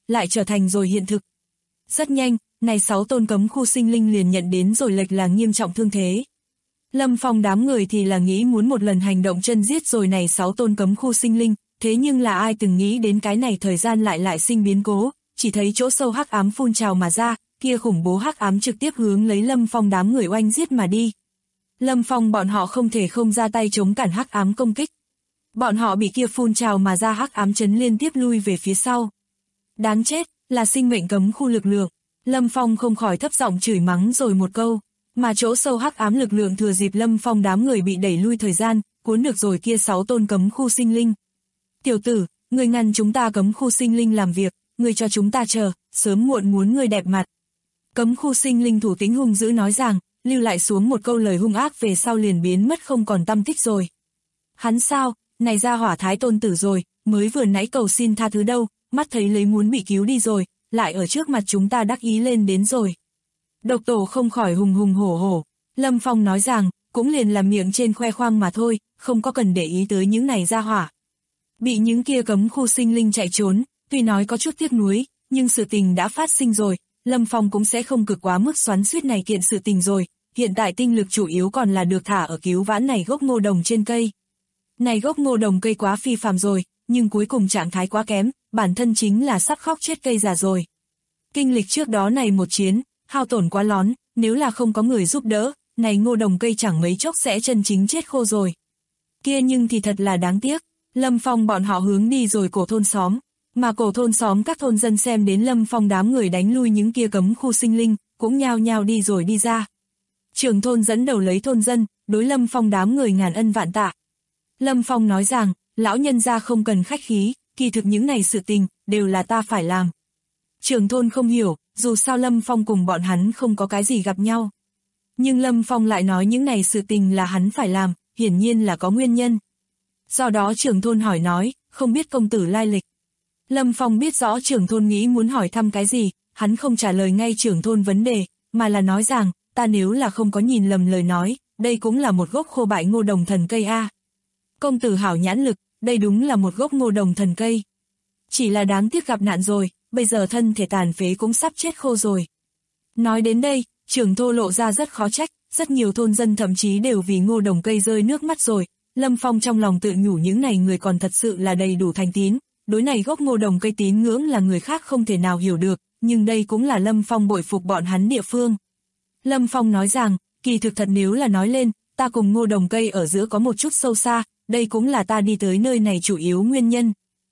lại trở thành rồi hiện thực. Rất nhanh, này 6 tôn cấm khu sinh linh liền nhận đến rồi lệch là nghiêm trọng thương thế. Lâm Phong đám người thì là nghĩ muốn một lần hành động chân giết rồi này 6 tôn cấm khu sinh linh, thế nhưng là ai từng nghĩ đến cái này thời gian lại sinh biến cố, chỉ thấy chỗ sâu hắc ám phun trào mà ra, kia khủng bố hắc ám trực tiếp hướng lấy Lâm Phong đám người oanh giết mà đi. Lâm Phong bọn họ không thể không ra tay chống cản hắc ám công kích. Bọn họ bị kia phun trào mà ra hắc ám chấn liên tiếp lui về phía sau. Đáng chết, là sinh mệnh cấm khu lực lượng. Lâm Phong không khỏi thấp giọng chửi mắng rồi một câu, mà chỗ sâu hắc ám lực lượng thừa dịp Lâm Phong đám người bị đẩy lui thời gian, cuốn được rồi kia 6 tôn cấm khu sinh linh. Tiểu tử, người ngăn chúng ta cấm khu sinh linh làm việc, người cho chúng ta chờ, sớm muộn muốn người đẹp mặt. Cấm khu sinh linh thủ tĩnh hung dữ nói rằng, lưu lại xuống một câu lời hung ác về sau liền biến mất không còn tăm tích rồi. Hắn sao, này ra hỏa thái tôn tử rồi, mới vừa nãy cầu xin tha thứ đâu, mắt thấy lấy muốn bị cứu đi rồi, lại ở trước mặt chúng ta đắc ý lên đến rồi. Độc tổ không khỏi hùng hùng hổ hổ. Lâm Phong nói rằng, cũng liền làm miệng trên khoe khoang mà thôi, không có cần để ý tới những này ra hỏa. Bị những kia cấm khu sinh linh chạy trốn, tuy nói có chút tiếc nuối, nhưng sự tình đã phát sinh rồi, Lâm Phong cũng sẽ không cực quá mức xoắn xuýt này kiện sự tình rồi, hiện tại tinh lực chủ yếu còn là được thả ở cứu vãn này gốc ngô đồng trên cây. Này gốc ngô đồng cây quá phi phàm rồi, nhưng cuối cùng trạng thái quá kém, bản thân chính là sắp khóc chết cây già rồi. Kinh lịch trước đó này một chiến, hao tổn quá lón, nếu là không có người giúp đỡ, này ngô đồng cây chẳng mấy chốc sẽ chân chính chết khô rồi. Kia nhưng thì thật là đáng tiếc, Lâm Phong bọn họ hướng đi rồi cổ thôn xóm, mà cổ thôn xóm các thôn dân xem đến Lâm Phong đám người đánh lui những kia cấm khu sinh linh, cũng nhao nhao đi rồi đi ra. Trưởng thôn dẫn đầu lấy thôn dân, đối Lâm Phong đám người ngàn ân vạn tạ. Lâm Phong nói rằng, lão nhân gia không cần khách khí, kỳ thực những này sự tình, đều là ta phải làm. Trưởng thôn không hiểu, dù sao Lâm Phong cùng bọn hắn không có cái gì gặp nhau. Nhưng Lâm Phong lại nói những này sự tình là hắn phải làm, hiển nhiên là có nguyên nhân. Do đó trưởng thôn hỏi nói, không biết công tử lai lịch. Lâm Phong biết rõ trưởng thôn nghĩ muốn hỏi thăm cái gì, hắn không trả lời ngay trưởng thôn vấn đề, mà là nói rằng, ta nếu là không có nhìn lầm lời nói, đây cũng là một gốc khô bại ngô đồng thần cây a. Công tử hảo nhãn lực, đây đúng là một gốc ngô đồng thần cây. Chỉ là đáng tiếc gặp nạn rồi, bây giờ thân thể tàn phế cũng sắp chết khô rồi. Nói đến đây, trưởng thôn lộ ra rất khó trách, rất nhiều thôn dân thậm chí đều vì ngô đồng cây rơi nước mắt rồi. Lâm Phong trong lòng tự nhủ những này người còn thật sự là đầy đủ thành tín, đối này gốc ngô đồng cây tín ngưỡng là người khác không thể nào hiểu được, nhưng đây cũng là Lâm Phong bội phục bọn hắn địa phương. Lâm Phong nói rằng, kỳ thực thật nếu là nói lên, ta cùng ngô đồng cây ở giữa có một chút sâu xa, đây cũng là ta đi tới nơi này chủ yếu nguyên nhân.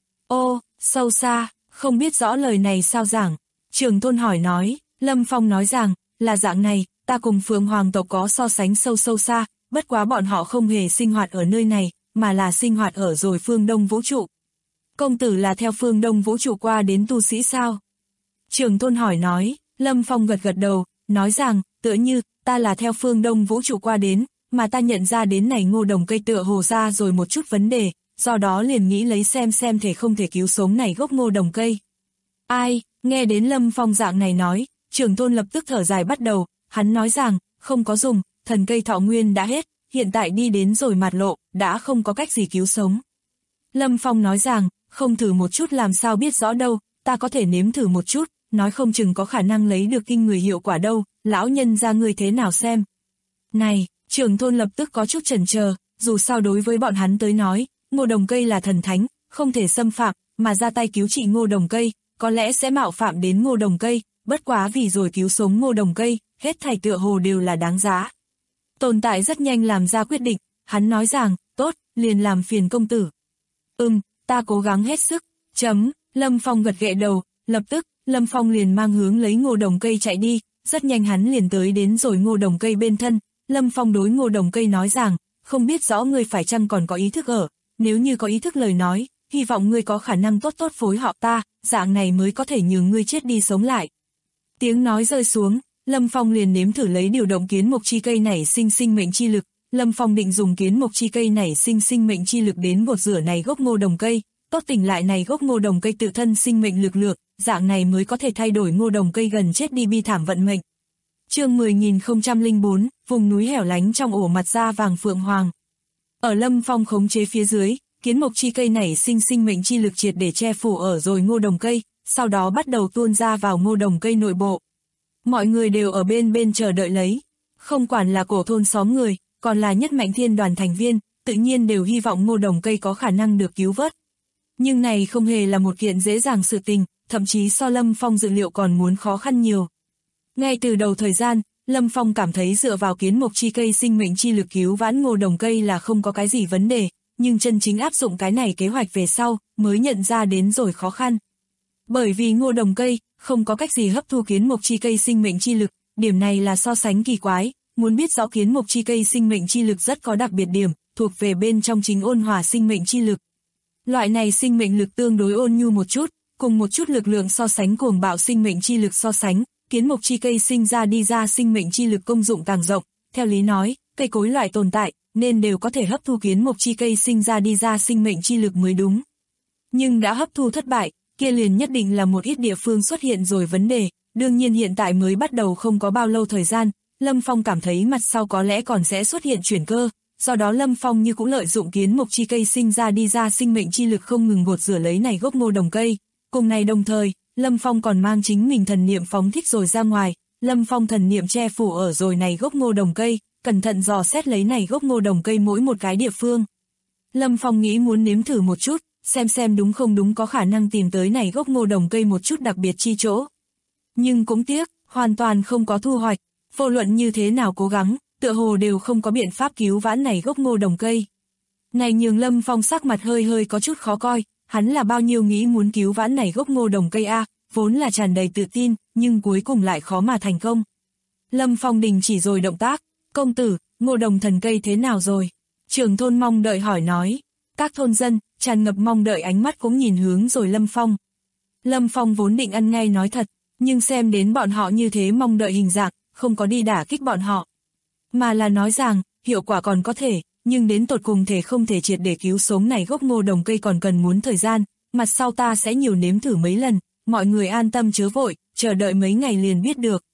Ô, sâu xa, không biết rõ lời này sao giảng. Trưởng thôn hỏi nói, Lâm Phong nói rằng, là dạng này, ta cùng Phượng Hoàng tộc có so sánh sâu xa, bất quá bọn họ không hề sinh hoạt ở nơi này, mà là sinh hoạt ở rồi phương Đông vũ trụ. Công tử là theo phương Đông vũ trụ qua đến tu sĩ sao? Trưởng thôn hỏi nói, Lâm Phong gật gật đầu, nói rằng, tựa như, ta là theo phương Đông vũ trụ qua đến, mà ta nhận ra đến này ngô đồng cây tựa hồ ra rồi một chút vấn đề, do đó liền nghĩ lấy xem thể không thể cứu sống này gốc ngô đồng cây. Ai, nghe đến Lâm Phong dạng này nói, trưởng thôn lập tức thở dài bắt đầu, hắn nói rằng, không có dùng, thần cây thọ nguyên đã hết, hiện tại đi đến rồi mạt lộ, đã không có cách gì cứu sống. Lâm Phong nói rằng, không thử một chút làm sao biết rõ đâu, ta có thể nếm thử một chút, nói không chừng có khả năng lấy được kinh người hiệu quả đâu, lão nhân ra người thế nào xem. Này, trưởng thôn lập tức có chút chần chờ, dù sao đối với bọn hắn tới nói, ngô đồng cây là thần thánh, không thể xâm phạm, mà ra tay cứu trị ngô đồng cây, có lẽ sẽ mạo phạm đến ngô đồng cây, bất quá vì rồi cứu sống ngô đồng cây, hết thảy tựa hồ đều là đáng giá. Tồn tại rất nhanh làm ra quyết định, hắn nói rằng, tốt, liền làm phiền công tử. Ta cố gắng hết sức, Lâm Phong gật gệ đầu, lập tức, Lâm Phong liền mang hướng lấy ngô đồng cây chạy đi, rất nhanh hắn liền tới đến rồi ngô đồng cây bên thân, Lâm Phong đối ngô đồng cây nói rằng, không biết rõ ngươi phải chăng còn có ý thức ở, nếu như có ý thức lời nói, hy vọng ngươi có khả năng tốt phối hợp ta, dạng này mới có thể nhường ngươi chết đi sống lại. Tiếng nói rơi xuống, Lâm Phong liền nếm thử lấy điều động kiến mộc chi cây nảy sinh mệnh chi lực, Lâm Phong định dùng kiến mộc chi cây nảy sinh mệnh chi lực đến gột rửa này gốc ngô đồng cây, tốt tỉnh lại này gốc ngô đồng cây tự thân sinh mệnh lực lượng, dạng này mới có thể thay đổi ngô đồng cây gần chết đi bi thảm vận mệnh. Chương 10.004, vùng núi hẻo lánh trong ổ mặt da vàng Phượng Hoàng. Ở Lâm Phong khống chế phía dưới, kiến mộc chi cây nảy sinh mệnh chi lực triệt để che phủ ở rồi ngô đồng cây, sau đó bắt đầu tuôn ra vào ngô đồng cây nội bộ. Mọi người đều ở bên chờ đợi lấy. Không quản là cổ thôn xóm người, còn là Nhất Mạnh Thiên đoàn thành viên, tự nhiên đều hy vọng ngô đồng cây có khả năng được cứu vớt. Nhưng này không hề là một kiện dễ dàng sự tình, thậm chí so Lâm Phong dự liệu còn muốn khó khăn nhiều. Ngay từ đầu thời gian, Lâm Phong cảm thấy dựa vào kiến mộc chi cây sinh mệnh chi lực cứu vãn ngô đồng cây là không có cái gì vấn đề, nhưng chân chính áp dụng cái này kế hoạch về sau, mới nhận ra đến rồi khó khăn. Bởi vì ngô đồng cây, không có cách gì hấp thu kiến mộc chi cây sinh mệnh chi lực, điểm này là so sánh kỳ quái, muốn biết rõ kiến mộc chi cây sinh mệnh chi lực rất có đặc biệt điểm, thuộc về bên trong chính ôn hòa sinh mệnh chi lực. Loại này sinh mệnh lực tương đối ôn nhu một chút, cùng một chút lực lượng so sánh cuồng bạo sinh mệnh chi lực so sánh, kiến mộc chi cây sinh ra đi ra sinh mệnh chi lực công dụng càng rộng, theo lý nói, cây cối loại tồn tại, nên đều có thể hấp thu kiến mộc chi cây sinh ra đi ra sinh mệnh chi lực mới đúng. Nhưng đã hấp thu thất bại, kia liền nhất định là một ít địa phương xuất hiện rồi vấn đề, đương nhiên hiện tại mới bắt đầu không có bao lâu thời gian, Lâm Phong cảm thấy mặt sau có lẽ còn sẽ xuất hiện chuyển cơ, do đó Lâm Phong như cũng lợi dụng kiến mộc chi cây sinh ra đi ra sinh mệnh chi lực không ngừng gột rửa lấy này gốc ngô đồng cây. Cùng này đồng thời, Lâm Phong còn mang chính mình thần niệm phóng thích rồi ra ngoài, Lâm Phong thần niệm che phủ ở rồi này gốc ngô đồng cây, cẩn thận dò xét lấy này gốc ngô đồng cây mỗi một cái địa phương. Lâm Phong nghĩ muốn nếm thử một chút, xem đúng không đúng có khả năng tìm tới này gốc ngô đồng cây một chút đặc biệt chi chỗ. Nhưng cũng tiếc, hoàn toàn không có thu hoạch, vô luận như thế nào cố gắng, tựa hồ đều không có biện pháp cứu vãn này gốc ngô đồng cây. Này nhường Lâm Phong sắc mặt hơi có chút khó coi, hắn là bao nhiêu nghĩ muốn cứu vãn này gốc ngô đồng cây a, vốn là tràn đầy tự tin, nhưng cuối cùng lại khó mà thành công. Lâm Phong đình chỉ rồi động tác, công tử, ngô đồng thần cây thế nào rồi? Trưởng thôn mong đợi hỏi nói, các thôn dân, tràn ngập mong đợi ánh mắt cũng nhìn hướng rồi Lâm Phong. Lâm Phong vốn định ăn ngay nói thật, nhưng xem đến bọn họ như thế mong đợi hình dạng, không có đi đả kích bọn họ. Mà là nói rằng, hiệu quả còn có thể, nhưng đến tột cùng thể không thể triệt để cứu sống này gốc ngô đồng cây còn cần muốn thời gian, mặt sau ta sẽ nhiều nếm thử mấy lần, mọi người an tâm chớ vội, chờ đợi mấy ngày liền biết được.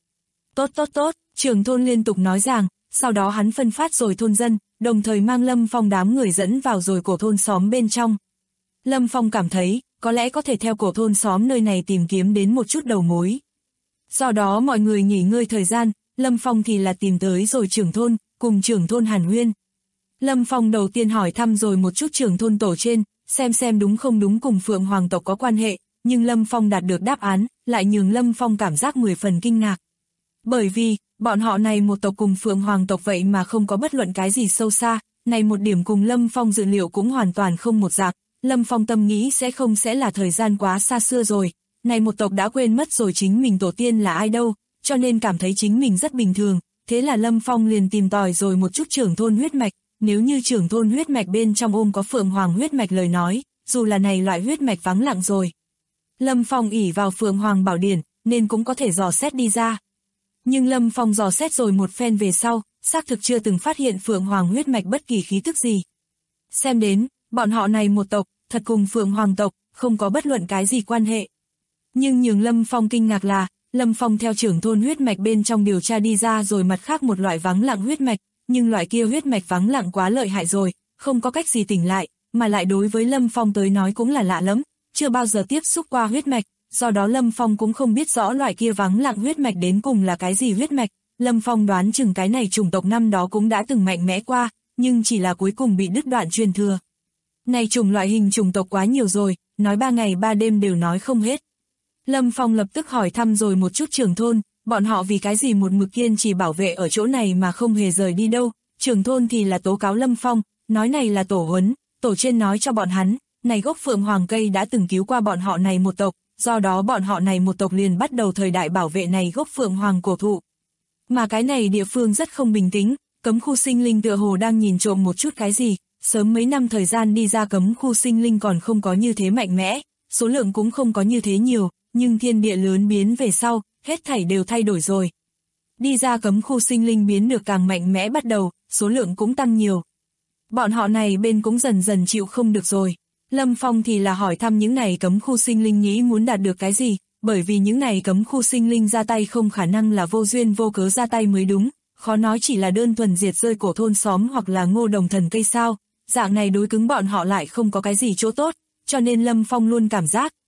Tốt, trưởng thôn liên tục nói rằng, sau đó hắn phân phát rồi thôn dân, đồng thời mang Lâm Phong đám người dẫn vào rồi cổ thôn xóm bên trong. Lâm Phong cảm thấy, có lẽ có thể theo cổ thôn xóm nơi này tìm kiếm đến một chút đầu mối. Do đó mọi người nghỉ ngơi thời gian, Lâm Phong thì là tìm tới rồi trưởng thôn, cùng trưởng thôn Hàn Huyên. Lâm Phong đầu tiên hỏi thăm rồi một chút trưởng thôn tổ trên, xem đúng không đúng cùng Phượng Hoàng tộc có quan hệ, nhưng Lâm Phong đạt được đáp án, lại nhường Lâm Phong cảm giác 10 phần kinh ngạc. Bởi vì, bọn họ này một tộc cùng Phượng Hoàng tộc vậy mà không có bất luận cái gì sâu xa, này một điểm cùng Lâm Phong dự liệu cũng hoàn toàn không một dạng, Lâm Phong tâm nghĩ sẽ là thời gian quá xa xưa rồi, này một tộc đã quên mất rồi chính mình tổ tiên là ai đâu, cho nên cảm thấy chính mình rất bình thường, thế là Lâm Phong liền tìm tòi rồi một chút trưởng thôn huyết mạch, nếu như trưởng thôn huyết mạch bên trong ôm có Phượng Hoàng huyết mạch lời nói, dù là này loại huyết mạch vắng lặng rồi. Lâm Phong ỷ vào Phượng Hoàng bảo điển, nên cũng có thể dò xét đi ra. Nhưng Lâm Phong dò xét rồi một phen về sau, xác thực chưa từng phát hiện Phượng Hoàng huyết mạch bất kỳ khí tức gì. Xem đến, bọn họ này một tộc, thật cùng Phượng Hoàng tộc, không có bất luận cái gì quan hệ. Nhưng nhường Lâm Phong kinh ngạc là, Lâm Phong theo trưởng thôn huyết mạch bên trong điều tra đi ra rồi mặt khác một loại vắng lặng huyết mạch, nhưng loại kia huyết mạch vắng lặng quá lợi hại rồi, không có cách gì tỉnh lại, mà lại đối với Lâm Phong tới nói cũng là lạ lắm, chưa bao giờ tiếp xúc qua huyết mạch, do đó Lâm Phong cũng không biết rõ loại kia vắng lặng huyết mạch đến cùng là cái gì huyết mạch. Lâm Phong đoán chừng cái này chủng tộc năm đó cũng đã từng mạnh mẽ qua, nhưng chỉ là cuối cùng bị đứt đoạn truyền thừa. Này chủng loại hình chủng tộc quá nhiều rồi, nói 3 ngày 3 đêm đều nói không hết. Lâm Phong lập tức hỏi thăm rồi một chút trưởng thôn, bọn họ vì cái gì một mực kiên chỉ bảo vệ ở chỗ này mà không hề rời đi đâu. Trưởng thôn thì là tố cáo Lâm Phong, nói này là tổ huấn, tổ trên nói cho bọn hắn, này gốc Phượng Hoàng cây đã từng cứu qua bọn họ này một tộc, do đó bọn họ này một tộc liền bắt đầu thời đại bảo vệ này gốc Phượng Hoàng cổ thụ. Mà cái này địa phương rất không bình tĩnh, cấm khu sinh linh tựa hồ đang nhìn trộm một chút cái gì, sớm mấy năm thời gian đi ra cấm khu sinh linh còn không có như thế mạnh mẽ, số lượng cũng không có như thế nhiều, nhưng thiên địa lớn biến về sau, hết thảy đều thay đổi rồi. Đi ra cấm khu sinh linh biến được càng mạnh mẽ bắt đầu, số lượng cũng tăng nhiều. Bọn họ này bên cũng dần dần chịu không được rồi. Lâm Phong thì là hỏi thăm những này cấm khu sinh linh nghĩ muốn đạt được cái gì, bởi vì những này cấm khu sinh linh ra tay không khả năng là vô duyên vô cớ ra tay mới đúng, khó nói chỉ là đơn thuần diệt rơi cổ thôn xóm hoặc là ngô đồng thần cây sao, dạng này đối cứng bọn họ lại không có cái gì chỗ tốt, cho nên Lâm Phong luôn cảm giác,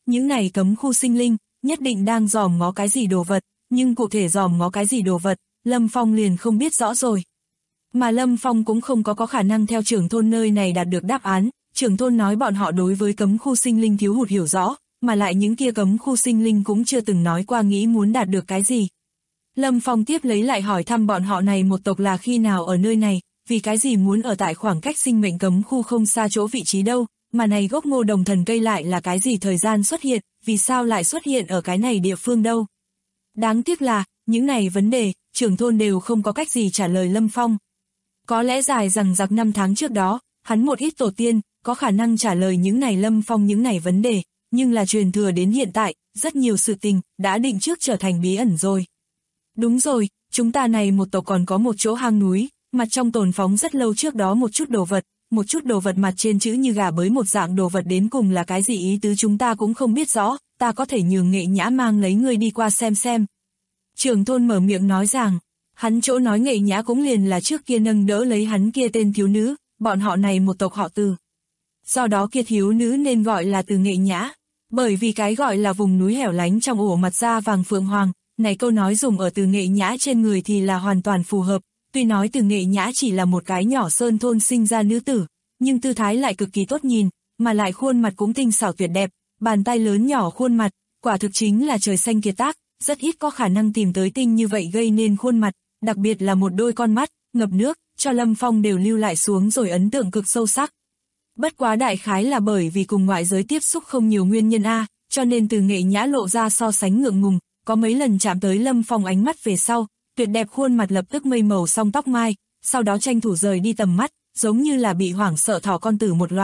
những này cấm khu sinh linh, nhất định đang dòm ngó cái gì đồ vật, nhưng cụ thể dòm ngó cái gì đồ vật, Lâm Phong liền không biết rõ rồi. Mà Lâm Phong cũng không có khả năng theo trưởng thôn nơi này đạt được đáp án, trưởng thôn nói bọn họ đối với cấm khu sinh linh thiếu hụt hiểu rõ, mà lại những kia cấm khu sinh linh cũng chưa từng nói qua nghĩ muốn đạt được cái gì. Lâm Phong tiếp lấy lại hỏi thăm bọn họ này một tộc là khi nào ở nơi này, vì cái gì muốn ở tại khoảng cách sinh mệnh cấm khu không xa chỗ vị trí đâu, mà này gốc ngô đồng thần cây lại là cái gì thời gian xuất hiện, vì sao lại xuất hiện ở cái này địa phương đâu. Đáng tiếc là, những này vấn đề, trưởng thôn đều không có cách gì trả lời Lâm Phong. Có lẽ dài rằng giặc 5 tháng trước đó, hắn một ít tổ tiên, có khả năng trả lời những này Lâm Phong những này vấn đề, nhưng là truyền thừa đến hiện tại, rất nhiều sự tình, đã định trước trở thành bí ẩn rồi. Đúng rồi, chúng ta này một tộc còn có một chỗ hang núi, mặt trong tồn phóng rất lâu trước đó một chút đồ vật mặt trên chữ như gà bới một dạng đồ vật đến cùng là cái gì ý tứ chúng ta cũng không biết rõ, ta có thể nhường Nghệ Nhã mang lấy người đi qua xem. Trưởng thôn mở miệng nói rằng, hắn chỗ nói Nghệ Nhã cũng liền là trước kia nâng đỡ lấy hắn kia tên thiếu nữ, bọn họ này một tộc họ Từ. Do đó kia thiếu nữ nên gọi là Từ Nghệ Nhã, bởi vì cái gọi là vùng núi hẻo lánh trong ổ mặt da vàng phượng hoàng, này câu nói dùng ở Từ Nghệ Nhã trên người thì là hoàn toàn phù hợp, tuy nói Từ Nghệ Nhã chỉ là một cái nhỏ sơn thôn sinh ra nữ tử, nhưng tư thái lại cực kỳ tốt nhìn, mà lại khuôn mặt cũng tinh xảo tuyệt đẹp, bàn tay lớn nhỏ khuôn mặt, quả thực chính là trời xanh kiệt tác, rất ít có khả năng tìm tới tinh như vậy gây nên khuôn mặt, đặc biệt là một đôi con mắt, ngập nước, cho Lâm Phong đều lưu lại xuống rồi ấn tượng cực sâu sắc. Bất quá đại khái là bởi vì cùng ngoại giới tiếp xúc không nhiều nguyên nhân cho nên Từ Nghệ Nhã lộ ra so sánh ngượng ngùng, có mấy lần chạm tới Lâm Phong ánh mắt về sau, tuyệt đẹp khuôn mặt lập tức mây màu song tóc mai, sau đó tranh thủ rời đi tầm mắt, giống như là bị hoảng sợ thỏ con tử một loạt.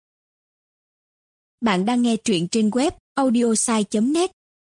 Bạn đang nghe truyện trên web audiosai.net.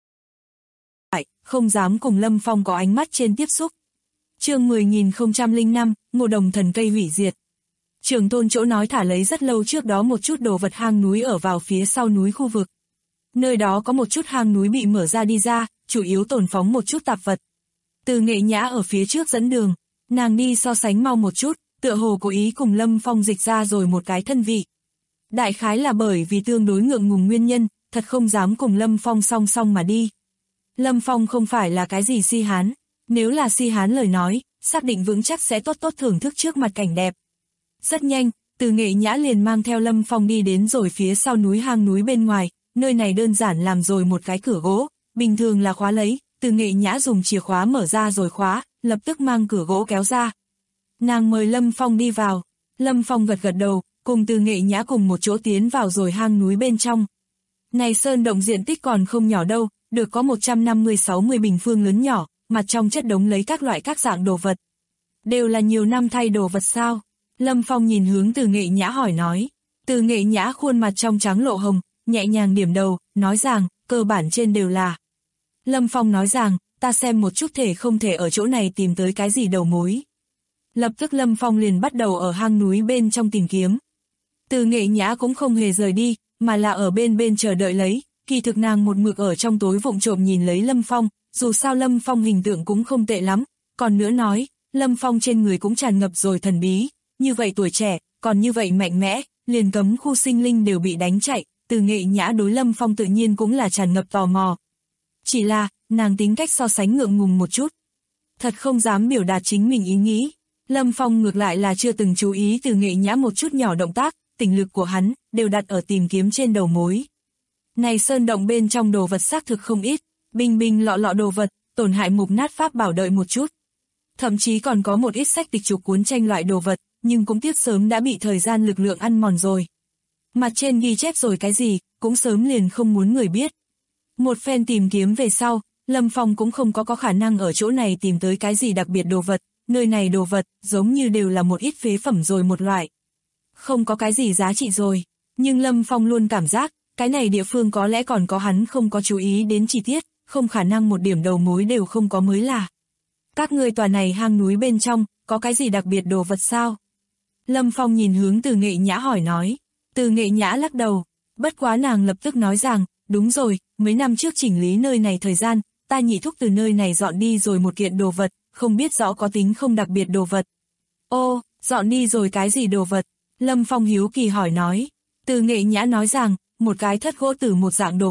Không dám cùng Lâm Phong có ánh mắt trên tiếp xúc. Chương 10.005, Ngô Đồng thần cây hủy diệt. Trưởng thôn chỗ nói thả lấy rất lâu trước đó một chút đồ vật hang núi ở vào phía sau núi khu vực. Nơi đó có một chút hang núi bị mở ra đi ra, chủ yếu tồn phóng một chút tạp vật. Từ Nghệ Nhã ở phía trước dẫn đường, nàng đi so sánh mau một chút, tựa hồ cố ý cùng Lâm Phong dịch ra rồi một cái thân vị. Đại khái là bởi vì tương đối ngượng ngùng nguyên nhân, thật không dám cùng Lâm Phong song song mà đi. Lâm Phong không phải là cái gì si hán, nếu là si hán lời nói, xác định vững chắc sẽ tốt thưởng thức trước mặt cảnh đẹp. Rất nhanh, Từ Nghệ Nhã liền mang theo Lâm Phong đi đến rồi phía sau núi hang núi bên ngoài, nơi này đơn giản làm rồi một cái cửa gỗ, bình thường là khóa lấy, Từ Nghệ Nhã dùng chìa khóa mở ra rồi khóa, lập tức mang cửa gỗ kéo ra. Nàng mời Lâm Phong đi vào, Lâm Phong gật đầu, cùng Từ Nghệ Nhã cùng một chỗ tiến vào rồi hang núi bên trong. Này sơn động diện tích còn không nhỏ đâu, được có 150-60 bình phương lớn nhỏ, mặt trong chất đống lấy các loại các dạng đồ vật. Đều là nhiều năm thay đồ vật sao? Lâm Phong nhìn hướng Từ Nghệ Nhã hỏi nói. Từ Nghệ Nhã khuôn mặt trong trắng lộ hồng, nhẹ nhàng điểm đầu, nói rằng, cơ bản trên đều là. Lâm Phong nói rằng, ta xem một chút thể không thể ở chỗ này tìm tới cái gì đầu mối. Lập tức Lâm Phong liền bắt đầu ở hang núi bên trong tìm kiếm. Từ Nghệ Nhã cũng không hề rời đi, mà là ở bên chờ đợi lấy, kỳ thực nàng một mực ở trong tối vụng trộm nhìn lấy Lâm Phong, dù sao Lâm Phong hình tượng cũng không tệ lắm, còn nữa nói, Lâm Phong trên người cũng tràn ngập rồi thần bí, như vậy tuổi trẻ, còn như vậy mạnh mẽ, liền cấm khu sinh linh đều bị đánh chạy, Từ Nghệ Nhã đối Lâm Phong tự nhiên cũng là tràn ngập tò mò. Chỉ là, nàng tính cách so sánh ngượng ngùng một chút, thật không dám biểu đạt chính mình ý nghĩ. Lâm Phong ngược lại là chưa từng chú ý Từ Nghệ Nhã một chút nhỏ động tác, tinh lực của hắn đều đặt ở tìm kiếm trên đầu mối. Này sơn động bên trong đồ vật xác thực không ít, bình lọ đồ vật, tổn hại mục nát pháp bảo đợi một chút. Thậm chí còn có một ít sách tịch trục cuốn tranh loại đồ vật, nhưng cũng tiếc sớm đã bị thời gian lực lượng ăn mòn rồi. Mặt trên ghi chép rồi cái gì, cũng sớm liền không muốn người biết. Một phen tìm kiếm về sau, Lâm Phong cũng không có khả năng ở chỗ này tìm tới cái gì đặc biệt đồ vật, nơi này đồ vật, giống như đều là một ít phế phẩm rồi một loại. Không có cái gì giá trị rồi, nhưng Lâm Phong luôn cảm giác, cái này địa phương có lẽ còn có hắn không có chú ý đến chi tiết, không khả năng một điểm đầu mối đều không có mới là. Các ngươi tòa này hang núi bên trong, có cái gì đặc biệt đồ vật sao? Lâm Phong nhìn hướng Từ Nghệ Nhã hỏi nói. Từ Nghệ Nhã lắc đầu, bất quá nàng lập tức nói rằng, đúng rồi, mấy năm trước chỉnh lý nơi này thời gian, ta nhị thúc từ nơi này dọn đi rồi một kiện đồ vật, không biết rõ có tính không đặc biệt đồ vật. Ô, dọn đi rồi cái gì đồ vật? Lâm Phong hiếu kỳ hỏi nói. Từ Nghệ Nhã nói rằng, một cái thất gỗ tử một dạng đồ vật,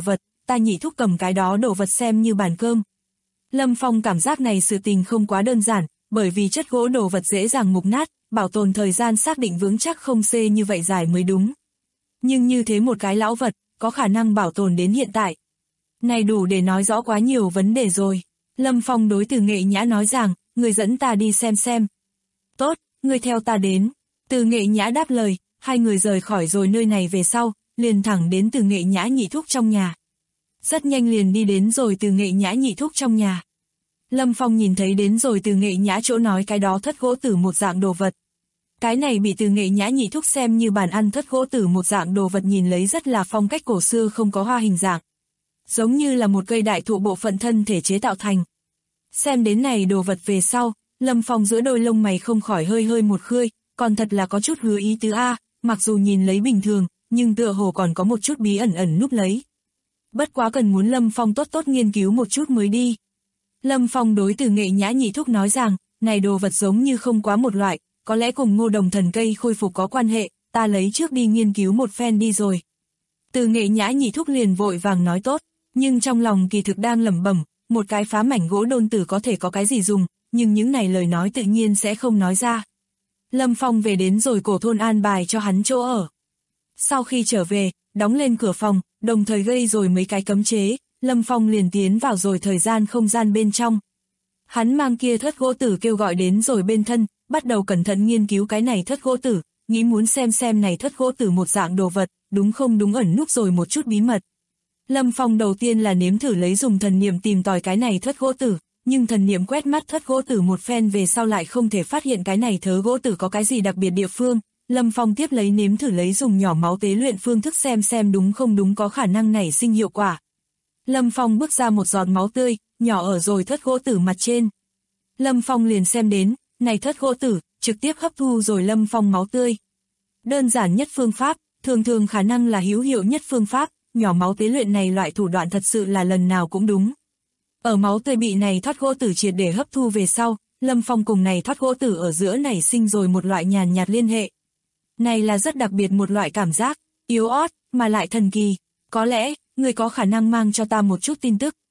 ta Nhị thúc cầm cái đó đồ vật xem như bàn cơm. Lâm Phong cảm giác này sự tình không quá đơn giản, bởi vì chất gỗ đồ vật dễ dàng mục nát, bảo tồn thời gian xác định vững chắc không xê như vậy dài mới đúng. Nhưng như thế một cái lão vật, có khả năng bảo tồn đến hiện tại. Này đủ để nói rõ quá nhiều vấn đề rồi. Lâm Phong đối Từ Nghệ Nhã nói rằng, người dẫn ta đi xem. Tốt, người theo ta đến. Từ Nghệ Nhã đáp lời, hai người rời khỏi rồi nơi này về sau, liền thẳng đến Từ Nghệ Nhã Nhị thúc trong nhà. Rất nhanh liền đi đến rồi Từ Nghệ Nhã Nhị thúc trong nhà. Lâm Phong nhìn thấy đến rồi Từ Nghệ Nhã chỗ nói cái đó thất gỗ tử một dạng đồ vật. Cái này bị Từ Nghệ Nhã Nhị thúc xem như bàn ăn thất gỗ tử một dạng đồ vật nhìn lấy rất là phong cách cổ xưa không có hoa hình dạng. Giống như là một cây đại thụ bộ phận thân thể chế tạo thành. Xem đến này đồ vật về sau, Lâm Phong giữa đôi lông mày không khỏi hơi một khơi, còn thật là có chút hứa ý tứ A, mặc dù nhìn lấy bình thường, nhưng tựa hồ còn có một chút bí ẩn núp lấy. Bất quá cần muốn Lâm Phong tốt nghiên cứu một chút mới đi. Lâm Phong đối Từ Nghệ Nhã Nhị thúc nói rằng, này đồ vật giống như không quá một loại, có lẽ cùng Ngô Đồng thần cây khôi phục có quan hệ, ta lấy trước đi nghiên cứu một phen đi rồi. Từ Nghệ Nhã Nhị thúc liền vội vàng nói tốt, nhưng trong lòng kỳ thực đang lẩm bẩm, một cái phá mảnh gỗ đôn tử có thể có cái gì dùng, nhưng những này lời nói tự nhiên sẽ không nói ra. Lâm Phong về đến rồi cổ thôn an bài cho hắn chỗ ở. Sau khi trở về, đóng lên cửa phòng, đồng thời gây rồi mấy cái cấm chế, Lâm Phong liền tiến vào rồi thời gian không gian bên trong. Hắn mang kia thất gỗ tử kêu gọi đến rồi bên thân, bắt đầu cẩn thận nghiên cứu cái này thất gỗ tử, nghĩ muốn xem này thất gỗ tử một dạng đồ vật, đúng không đúng ẩn núp rồi một chút bí mật. Lâm Phong đầu tiên là nếm thử lấy dùng thần niệm tìm tòi cái này thất gỗ tử, nhưng thần niệm quét mắt thất gỗ tử một phen về sau lại không thể phát hiện cái này thớ gỗ tử có cái gì đặc biệt địa phương. Lâm Phong tiếp lấy nếm thử lấy dùng nhỏ máu tế luyện phương thức xem đúng không đúng có khả năng nảy sinh hiệu quả. Lâm Phong bước ra một giọt máu tươi, nhỏ ở rồi thất gỗ tử mặt trên. Lâm Phong liền xem đến, này thất gỗ tử, trực tiếp hấp thu rồi Lâm Phong máu tươi. Đơn giản nhất phương pháp, thường khả năng là hữu hiệu nhất phương pháp, nhỏ máu tế luyện này loại thủ đoạn thật sự là lần nào cũng đúng. Ở máu tươi bị này thất gỗ tử triệt để hấp thu về sau, Lâm Phong cùng này thất gỗ tử ở giữa nảy sinh rồi một loại nhàn nhạt liên hệ. Này là rất đặc biệt một loại cảm giác, yếu ớt, mà lại thần kỳ. Có lẽ, người có khả năng mang cho ta một chút tin tức.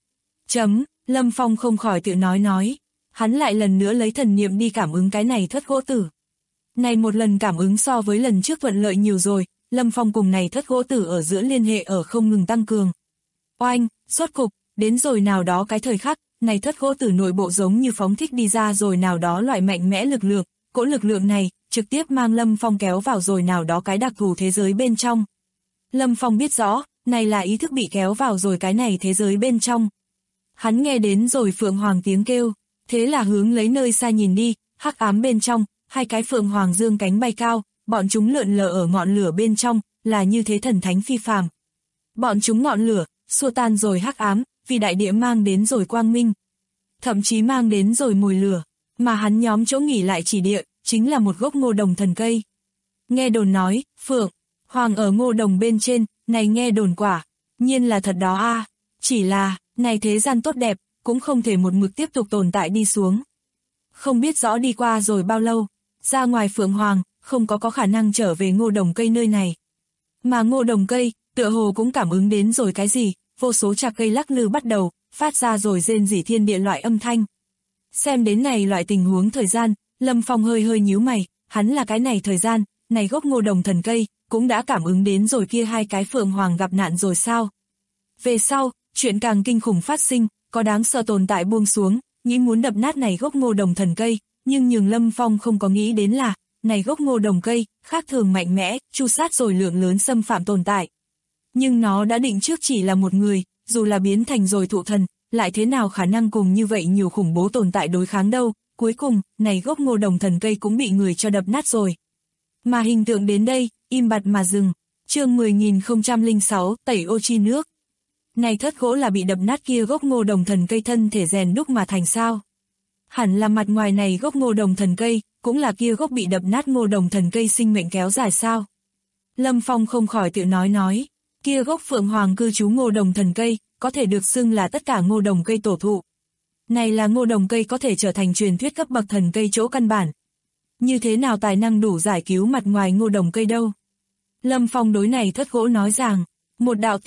Lâm Phong không khỏi tự nói. Hắn lại lần nữa lấy thần niệm đi cảm ứng cái này thất gỗ tử. Này một lần cảm ứng so với lần trước thuận lợi nhiều rồi, Lâm Phong cùng này thất gỗ tử ở giữa liên hệ ở không ngừng tăng cường. Oanh, rốt cục, đến rồi nào đó cái thời khắc, này thất gỗ tử nội bộ giống như phóng thích đi ra rồi nào đó loại mạnh mẽ lực lượng, cỗ lực lượng này, trực tiếp mang Lâm Phong kéo vào rồi nào đó cái đặc thù thế giới bên trong. Lâm Phong biết rõ, này là ý thức bị kéo vào rồi cái này thế giới bên trong. Hắn nghe đến rồi Phượng Hoàng tiếng kêu, thế là hướng lấy nơi xa nhìn đi, hắc ám bên trong, hai cái Phượng Hoàng dương cánh bay cao, bọn chúng lượn lờ ở ngọn lửa bên trong, là như thế thần thánh phi phàm. Bọn chúng ngọn lửa, xua tan rồi hắc ám, vì đại địa mang đến rồi quang minh. Thậm chí mang đến rồi mùi lửa, mà hắn nhóm chỗ nghỉ lại chỉ địa, chính là một gốc ngô đồng thần cây. Nghe đồn nói, Phượng Hoàng ở ngô đồng bên trên, này nghe đồn quả, nhiên là thật đó a. Chỉ là, này thế gian tốt đẹp, cũng không thể một mực tiếp tục tồn tại đi xuống. Không biết rõ đi qua rồi bao lâu, ra ngoài Phượng Hoàng, không có khả năng trở về ngô đồng cây nơi này. Mà ngô đồng cây, tựa hồ cũng cảm ứng đến rồi cái gì, vô số chạc cây lắc lư bắt đầu, phát ra rồi rên rỉ thiên địa loại âm thanh. Xem đến này loại tình huống thời gian, Lâm Phong hơi nhíu mày, hắn là cái này thời gian, này gốc ngô đồng thần cây, cũng đã cảm ứng đến rồi kia hai cái Phượng Hoàng gặp nạn rồi sao. Về sau, chuyện càng kinh khủng phát sinh, có đáng sợ tồn tại buông xuống, nghĩ muốn đập nát này gốc ngô đồng thần cây, nhưng nhường Lâm Phong không có nghĩ đến là, này gốc ngô đồng cây, khác thường mạnh mẽ, chu sát rồi lượng lớn xâm phạm tồn tại. Nhưng nó đã định trước chỉ là một người, dù là biến thành rồi thụ thần, lại thế nào khả năng cùng như vậy nhiều khủng bố tồn tại đối kháng đâu, cuối cùng, này gốc ngô đồng thần cây cũng bị người cho đập nát rồi. Mà hình tượng đến đây, im bặt mà dừng, chương 10.006, tẩy ô chi nước. Này thất gỗ là bị đập nát kia gốc ngô đồng thần cây thân thể rèn đúc mà thành sao? Hẳn là mặt ngoài này gốc ngô đồng thần cây, cũng là kia gốc bị đập nát ngô đồng thần cây sinh mệnh kéo dài sao? Lâm Phong không khỏi tự nói, kia gốc Phượng Hoàng cư trú ngô đồng thần cây, có thể được xưng là tất cả ngô đồng cây tổ thụ. Này là ngô đồng cây có thể trở thành truyền thuyết cấp bậc thần cây chỗ căn bản. Như thế nào tài năng đủ giải cứu mặt ngoài ngô đồng cây đâu? Lâm Phong đối này thất gỗ nói rằng, một đạo tin tức,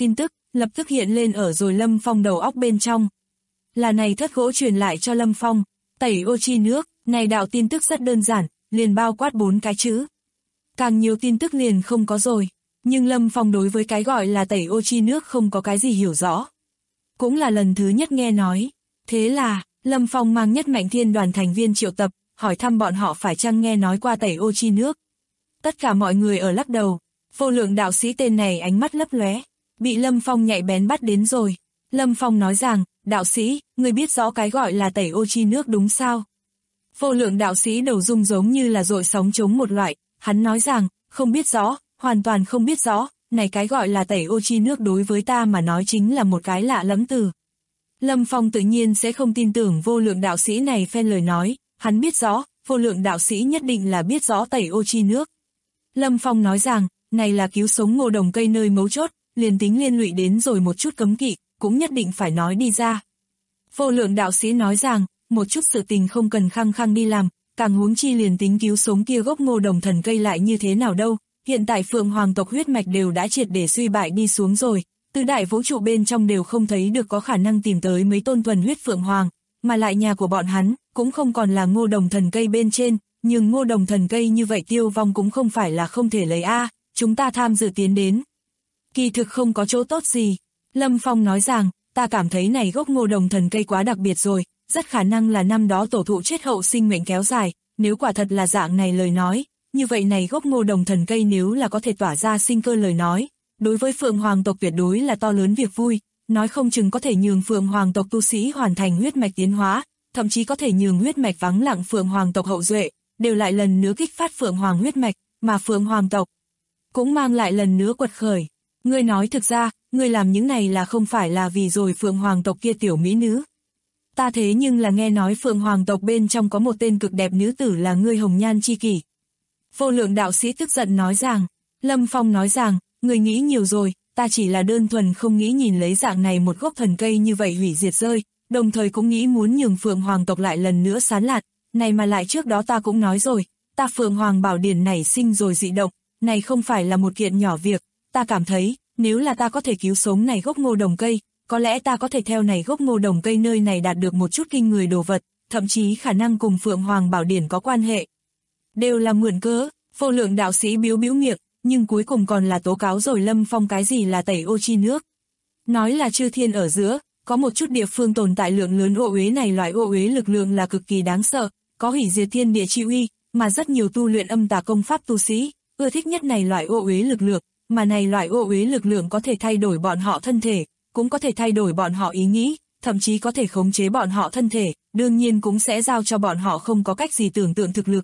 lập tức hiện lên ở rồi Lâm Phong đầu óc bên trong. Là này thất gỗ truyền lại cho Lâm Phong, tẩy ô chi nước, này đạo tin tức rất đơn giản, liền bao quát 4 cái chữ. Càng nhiều tin tức liền không có rồi, nhưng Lâm Phong đối với cái gọi là tẩy ô chi nước không có cái gì hiểu rõ. Cũng là lần thứ nhất nghe nói, thế là, Lâm Phong mang Nhất Mạnh Thiên đoàn thành viên triệu tập, hỏi thăm bọn họ phải chăng nghe nói qua tẩy ô chi nước. Tất cả mọi người ở lắc đầu, Vô Lượng đạo sĩ tên này ánh mắt lấp lóe, bị Lâm Phong nhạy bén bắt đến rồi. Lâm Phong nói rằng, đạo sĩ, người biết rõ cái gọi là tẩy ô chi nước đúng sao? Vô Lượng đạo sĩ đầu rung giống như là dội sóng chống một loại, hắn nói rằng, không biết rõ, hoàn toàn không biết rõ, này cái gọi là tẩy ô chi nước đối với ta mà nói chính là một cái lạ lẫm từ. Lâm Phong tự nhiên sẽ không tin tưởng Vô Lượng đạo sĩ này phen lời nói, hắn biết rõ, Vô Lượng đạo sĩ nhất định là biết rõ tẩy ô chi nước. Lâm Phong nói rằng, này là cứu sống Ngô Đồng Cây nơi mấu chốt, liền tính liên lụy đến rồi một chút cấm kỵ, cũng nhất định phải nói đi ra. Vô Lượng đạo sĩ nói rằng, một chút sự tình không cần khăng khăng đi làm, càng huống chi liền tính cứu sống kia gốc Ngô Đồng thần cây lại như thế nào đâu, hiện tại Phượng Hoàng tộc huyết mạch đều đã triệt để suy bại đi xuống rồi, tứ đại vũ trụ bên trong đều không thấy được có khả năng tìm tới mấy tôn thuần huyết Phượng Hoàng, mà lại nhà của bọn hắn cũng không còn là Ngô Đồng thần cây bên trên, nhưng Ngô Đồng thần cây như vậy tiêu vong cũng không phải là không thể lấy a, chúng ta tham dự tiến đến. Kỳ thực không có chỗ tốt gì. Lâm Phong nói rằng, ta cảm thấy này gốc Ngô Đồng thần cây quá đặc biệt rồi, rất khả năng là năm đó tổ thụ chết hậu sinh mệnh kéo dài, nếu quả thật là dạng này lời nói, như vậy này gốc Ngô Đồng thần cây nếu là có thể tỏa ra sinh cơ lời nói, đối với Phượng Hoàng tộc tuyệt đối là to lớn việc vui, nói không chừng có thể nhường Phượng Hoàng tộc tu sĩ hoàn thành huyết mạch tiến hóa, thậm chí có thể nhường huyết mạch vắng lặng Phượng Hoàng tộc hậu duệ, đều lại lần nữa kích phát Phượng Hoàng huyết mạch, mà Phượng Hoàng tộc cũng mang lại lần nữa quật khởi. Ngươi nói thực ra, ngươi làm những này là không phải là vì rồi Phượng Hoàng tộc kia tiểu mỹ nữ. Ta thế nhưng là nghe nói Phượng Hoàng tộc bên trong có một tên cực đẹp nữ tử là ngươi hồng nhan chi kỷ. Vô Lượng đạo sĩ tức giận nói rằng, Lâm Phong nói rằng, ngươi nghĩ nhiều rồi, ta chỉ là đơn thuần không nghĩ nhìn lấy dạng này một gốc thần cây như vậy hủy diệt rơi, đồng thời cũng nghĩ muốn nhường Phượng Hoàng tộc lại lần nữa sán lạt, này mà lại trước đó ta cũng nói rồi, ta Phượng Hoàng bảo điển nảy sinh rồi dị động, này không phải là một kiện nhỏ việc, ta cảm thấy, nếu là ta có thể cứu sống này gốc Ngô Đồng cây, có lẽ ta có thể theo này gốc Ngô Đồng cây nơi này đạt được một chút kinh người đồ vật, thậm chí khả năng cùng Phượng Hoàng bảo điển có quan hệ. Đều là mượn cớ, Vô Lượng đạo sĩ biếu miệng, nhưng cuối cùng còn là tố cáo rồi Lâm Phong cái gì là tẩy ô chi nước. Nói là chư thiên ở giữa, có một chút địa phương tồn tại lượng lớn ô uế này, loại ô uế lực lượng là cực kỳ đáng sợ, có hủy diệt thiên địa chi uy, mà rất nhiều tu luyện âm tà công pháp tu sĩ ưa thích nhất này loại ô uế lực lượng, mà này loại ô uế lực lượng có thể thay đổi bọn họ thân thể, cũng có thể thay đổi bọn họ ý nghĩ, thậm chí có thể khống chế bọn họ thân thể, đương nhiên cũng sẽ giao cho bọn họ không có cách gì tưởng tượng thực lực.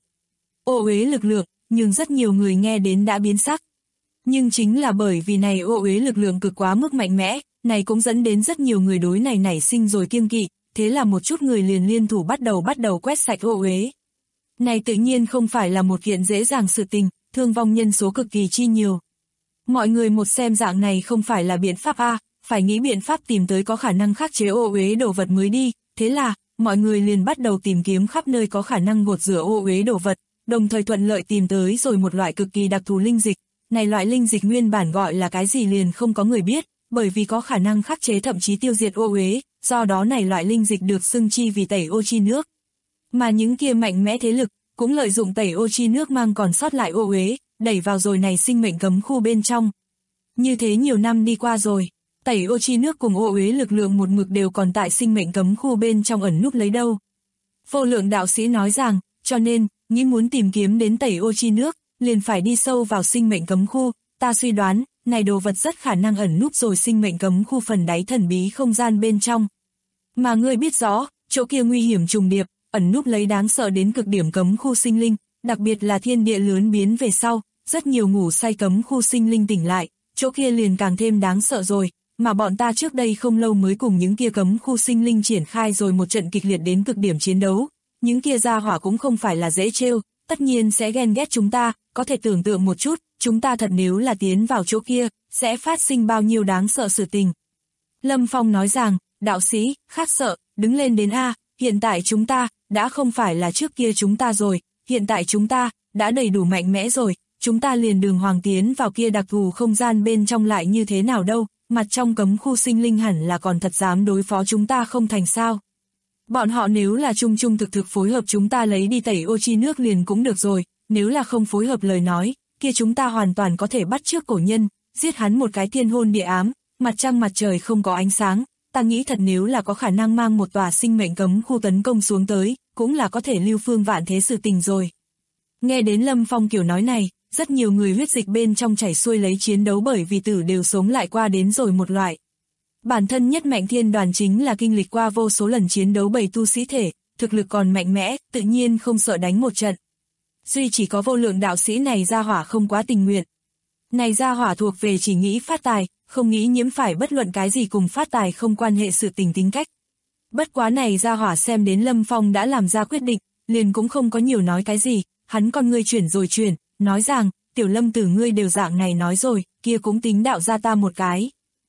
Ô uế lực lượng, nhưng rất nhiều người nghe đến đã biến sắc. Nhưng chính là bởi vì này ô uế lực lượng cực quá mức mạnh mẽ, này cũng dẫn đến rất nhiều người đối này nảy sinh rồi kiêng kỵ, thế là một chút người liền liên thủ bắt đầu quét sạch ô uế. Này tự nhiên không phải là một kiện dễ dàng sự tình, thương vong nhân số cực kỳ chi nhiều. Mọi người một xem dạng này không phải là biện pháp A, phải nghĩ biện pháp tìm tới có khả năng khắc chế ô uế đồ vật mới đi, thế là, mọi người liền bắt đầu tìm kiếm khắp nơi có khả năng gột rửa ô uế đồ vật, đồng thời thuận lợi tìm tới rồi một loại cực kỳ đặc thù linh dịch. Này loại linh dịch nguyên bản gọi là cái gì liền không có người biết, bởi vì có khả năng khắc chế thậm chí tiêu diệt ô uế, do đó này loại linh dịch được xưng chi vì tẩy ô chi nước. Mà những kia mạnh mẽ thế lực, cũng lợi dụng tẩy ô chi nước mang còn sót lại ô uế, đẩy vào rồi này sinh mệnh cấm khu bên trong. Như thế nhiều năm đi qua rồi, tẩy ô chi nước cùng ô uế lực lượng một mực đều còn tại sinh mệnh cấm khu bên trong ẩn núp lấy đâu. Vô Lượng đạo sĩ nói rằng, cho nên, nghĩ muốn tìm kiếm đến tẩy ô chi nước, liền phải đi sâu vào sinh mệnh cấm khu, ta suy đoán, này đồ vật rất khả năng ẩn núp rồi sinh mệnh cấm khu phần đáy thần bí không gian bên trong. Mà ngươi biết rõ, chỗ kia nguy hiểm trùng điệp, ẩn núp lấy đáng sợ đến cực điểm cấm khu sinh linh, đặc biệt là thiên địa lớn biến về sau, rất nhiều ngủ say cấm khu sinh linh tỉnh lại, chỗ kia liền càng thêm đáng sợ rồi, mà bọn ta trước đây không lâu mới cùng những kia cấm khu sinh linh triển khai rồi một trận kịch liệt đến cực điểm chiến đấu, những kia gia hỏa cũng không phải là dễ trêu, tất nhiên sẽ ghen ghét chúng ta, có thể tưởng tượng một chút, chúng ta thật nếu là tiến vào chỗ kia, sẽ phát sinh bao nhiêu đáng sợ sự tình. Lâm Phong nói rằng, đạo sĩ, khác sợ, đứng lên đến A, hiện tại chúng ta, đã không phải là trước kia chúng ta rồi, hiện tại chúng ta, đã đầy đủ mạnh mẽ rồi, chúng ta liền đường hoàng tiến vào kia đặc thù không gian bên trong lại như thế nào đâu, mặt trong cấm khu sinh linh hẳn là còn thật dám đối phó chúng ta không thành sao. Bọn họ nếu là trung trung thực thực phối hợp chúng ta lấy đi tẩy ô chi nước liền cũng được rồi, nếu là không phối hợp lời nói, kia chúng ta hoàn toàn có thể bắt chước cổ nhân, giết hắn một cái thiên hôn địa ám, mặt trăng mặt trời không có ánh sáng, ta nghĩ thật nếu là có khả năng mang một tòa sinh mệnh cấm khu tấn công xuống tới, cũng là có thể lưu phương vạn thế sự tình rồi. Nghe đến Lâm Phong kiểu nói này, rất nhiều người huyết dịch bên trong chảy xuôi lấy chiến đấu bởi vì tử đều sống lại qua đến rồi một loại. Bản thân nhất mạnh thiên đoàn chính là kinh lịch qua vô số lần chiến đấu bầy tu sĩ thể, thực lực còn mạnh mẽ, tự nhiên không sợ đánh một trận. Duy chỉ có vô lượng đạo sĩ này ra hỏa không quá tình nguyện. Này ra hỏa thuộc về chỉ nghĩ phát tài, không nghĩ nhiễm phải bất luận cái gì cùng phát tài không quan hệ sự tình tính cách. Bất quá này ra hỏa xem đến Lâm Phong đã làm ra quyết định, liền cũng không có nhiều nói cái gì, hắn con ngươi chuyển rồi chuyển, nói rằng, tiểu Lâm tử ngươi đều dạng này nói rồi, kia cũng tính đạo ra ta một cái.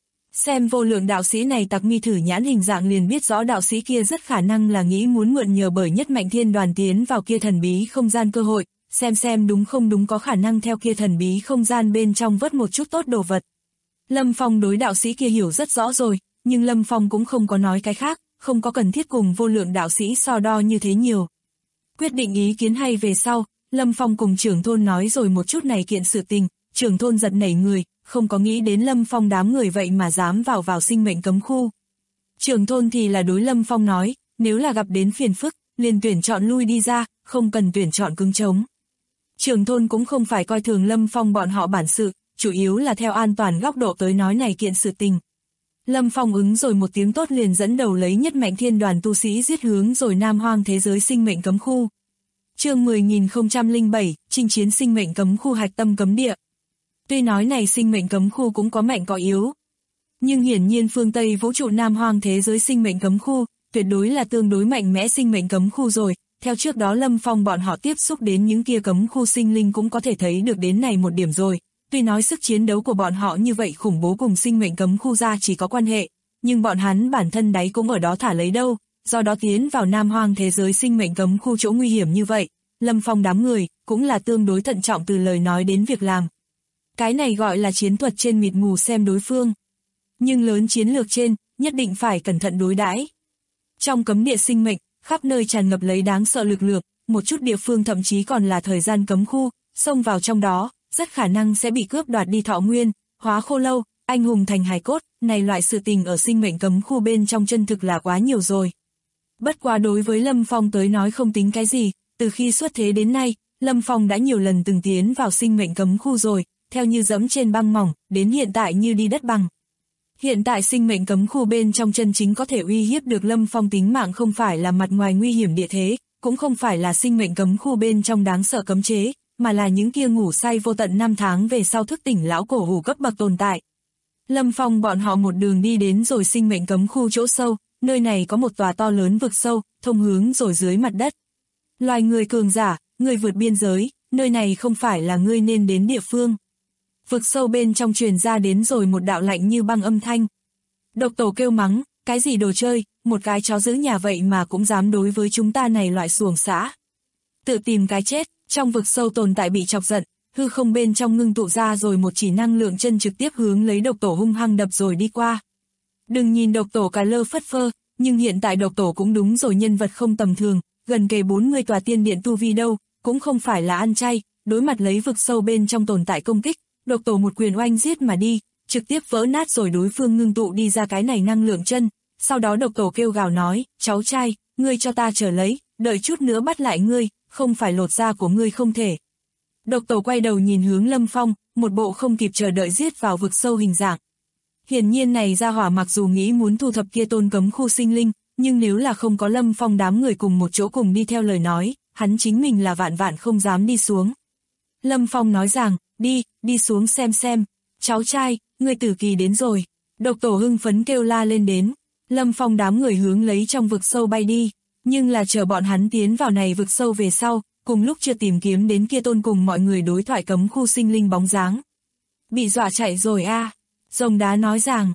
Xem vô lượng đạo sĩ này tặc mi thử nhãn hình dạng liền biết rõ đạo sĩ kia rất khả năng là nghĩ muốn mượn nhờ bởi nhất mạnh thiên đoàn tiến vào kia thần bí không gian cơ hội, xem đúng không đúng có khả năng theo kia thần bí không gian bên trong vớt một chút tốt đồ vật. Lâm Phong đối đạo sĩ kia hiểu rất rõ rồi, nhưng Lâm Phong cũng không có nói cái khác, không có cần thiết cùng vô lượng đạo sĩ so đo như thế nhiều. Quyết định ý kiến hay về sau, Lâm Phong cùng trưởng thôn nói rồi một chút này kiện sự tình, trưởng thôn giật nảy người, không có nghĩ đến Lâm Phong đám người vậy mà dám vào sinh mệnh cấm khu. Trưởng thôn thì là đối Lâm Phong nói, nếu là gặp đến phiền phức, liền tuyển chọn lui đi ra, không cần tuyển chọn cứng trống. Trưởng thôn cũng không phải coi thường Lâm Phong bọn họ bản sự, chủ yếu là theo an toàn góc độ tới nói này kiện sự tình. Lâm Phong ứng rồi một tiếng tốt liền dẫn đầu lấy nhất mạnh thiên đoàn tu sĩ giết hướng rồi Nam Hoang thế giới sinh mệnh cấm khu. Chương 10.007, chinh chiến sinh mệnh cấm khu hạch tâm cấm địa. Tuy nói này sinh mệnh cấm khu cũng có mạnh có yếu, nhưng hiển nhiên phương Tây vũ trụ Nam Hoang thế giới sinh mệnh cấm khu, tuyệt đối là tương đối mạnh mẽ sinh mệnh cấm khu rồi. Theo trước đó Lâm Phong bọn họ tiếp xúc đến những kia cấm khu sinh linh cũng có thể thấy được đến này một điểm rồi. Tuy nói sức chiến đấu của bọn họ như vậy khủng bố cùng sinh mệnh cấm khu ra chỉ có quan hệ, nhưng bọn hắn bản thân đáy cũng ở đó thả lấy đâu, do đó tiến vào Nam Hoang thế giới sinh mệnh cấm khu chỗ nguy hiểm như vậy, Lâm Phong đám người cũng là tương đối thận trọng từ lời nói đến việc làm. Cái này gọi là chiến thuật trên mịt mù xem đối phương, nhưng lớn chiến lược trên, nhất định phải cẩn thận đối đãi. Trong cấm địa sinh mệnh, khắp nơi tràn ngập lấy đáng sợ lực lượng, một chút địa phương thậm chí còn là thời gian cấm khu, xông vào trong đó, rất khả năng sẽ bị cướp đoạt đi thọ nguyên, hóa khô lâu, anh hùng thành hài cốt, này loại sự tình ở sinh mệnh cấm khu bên trong chân thực là quá nhiều rồi. Bất quá đối với Lâm Phong tới nói không tính cái gì, từ khi xuất thế đến nay, Lâm Phong đã nhiều lần từng tiến vào sinh mệnh cấm khu rồi, theo như dẫm trên băng mỏng, đến hiện tại như đi đất bằng. Hiện tại sinh mệnh cấm khu bên trong chân chính có thể uy hiếp được Lâm Phong tính mạng không phải là mặt ngoài nguy hiểm địa thế, cũng không phải là sinh mệnh cấm khu bên trong đáng sợ cấm chế, mà là những kia ngủ say vô tận 5 tháng về sau thức tỉnh lão cổ hủ cấp bậc tồn tại. Lâm Phong bọn họ một đường đi đến rồi sinh mệnh cấm khu chỗ sâu, nơi này có một tòa to lớn vực sâu, thông hướng rồi dưới mặt đất. Loài người cường giả, người vượt biên giới, nơi này không phải là ngươi nên đến địa phương. Vực sâu bên trong truyền ra đến rồi một đạo lạnh như băng âm thanh. Độc tổ kêu mắng, cái gì đồ chơi, một cái chó giữ nhà vậy mà cũng dám đối với chúng ta này loại xuồng xã. Tự tìm cái chết, trong vực sâu tồn tại bị chọc giận, hư không bên trong ngưng tụ ra rồi một chỉ năng lượng chân trực tiếp hướng lấy độc tổ hung hăng đập rồi đi qua. Đừng nhìn độc tổ cà lơ phất phơ, nhưng hiện tại độc tổ cũng đúng rồi nhân vật không tầm thường, gần kề 40 tòa tiên điện tu vi đâu, cũng không phải là ăn chay, đối mặt lấy vực sâu bên trong tồn tại công kích, độc tổ một quyền oanh giết mà đi, trực tiếp vỡ nát rồi đối phương ngưng tụ đi ra cái này năng lượng chân, sau đó độc tổ kêu gào nói, cháu trai, ngươi cho ta chờ lấy, đợi chút nữa bắt lại ngươi, không phải lột da của ngươi không thể. Độc tổ quay đầu nhìn hướng Lâm Phong, một bộ không kịp chờ đợi giết vào vực sâu hình dạng. Hiển nhiên này ra hỏa mặc dù nghĩ muốn thu thập kia tôn cấm khu sinh linh, nhưng nếu là không có Lâm Phong đám người cùng một chỗ cùng đi theo lời nói, hắn chính mình là vạn vạn không dám đi xuống. Lâm Phong nói rằng, đi xuống xem, cháu trai, ngươi tử kỳ đến rồi. Độc tổ hưng phấn kêu la lên đến, Lâm Phong đám người hướng lấy trong vực sâu bay đi, nhưng là chờ bọn hắn tiến vào này vực sâu về sau, cùng lúc chưa tìm kiếm đến kia tôn cùng mọi người đối thoại cấm khu sinh linh bóng dáng. Bị dọa chạy rồi a. Rồng đá nói rằng,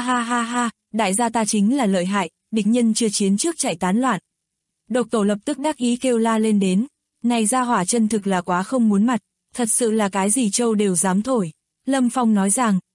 ha, đại gia ta chính là lợi hại, địch nhân chưa chiến trước chạy tán loạn. Độc tổ lập tức đắc ý kêu la lên đến, này ra hỏa chân thực là quá không muốn mặt, thật sự là cái gì trâu đều dám thổi. Lâm Phong nói rằng,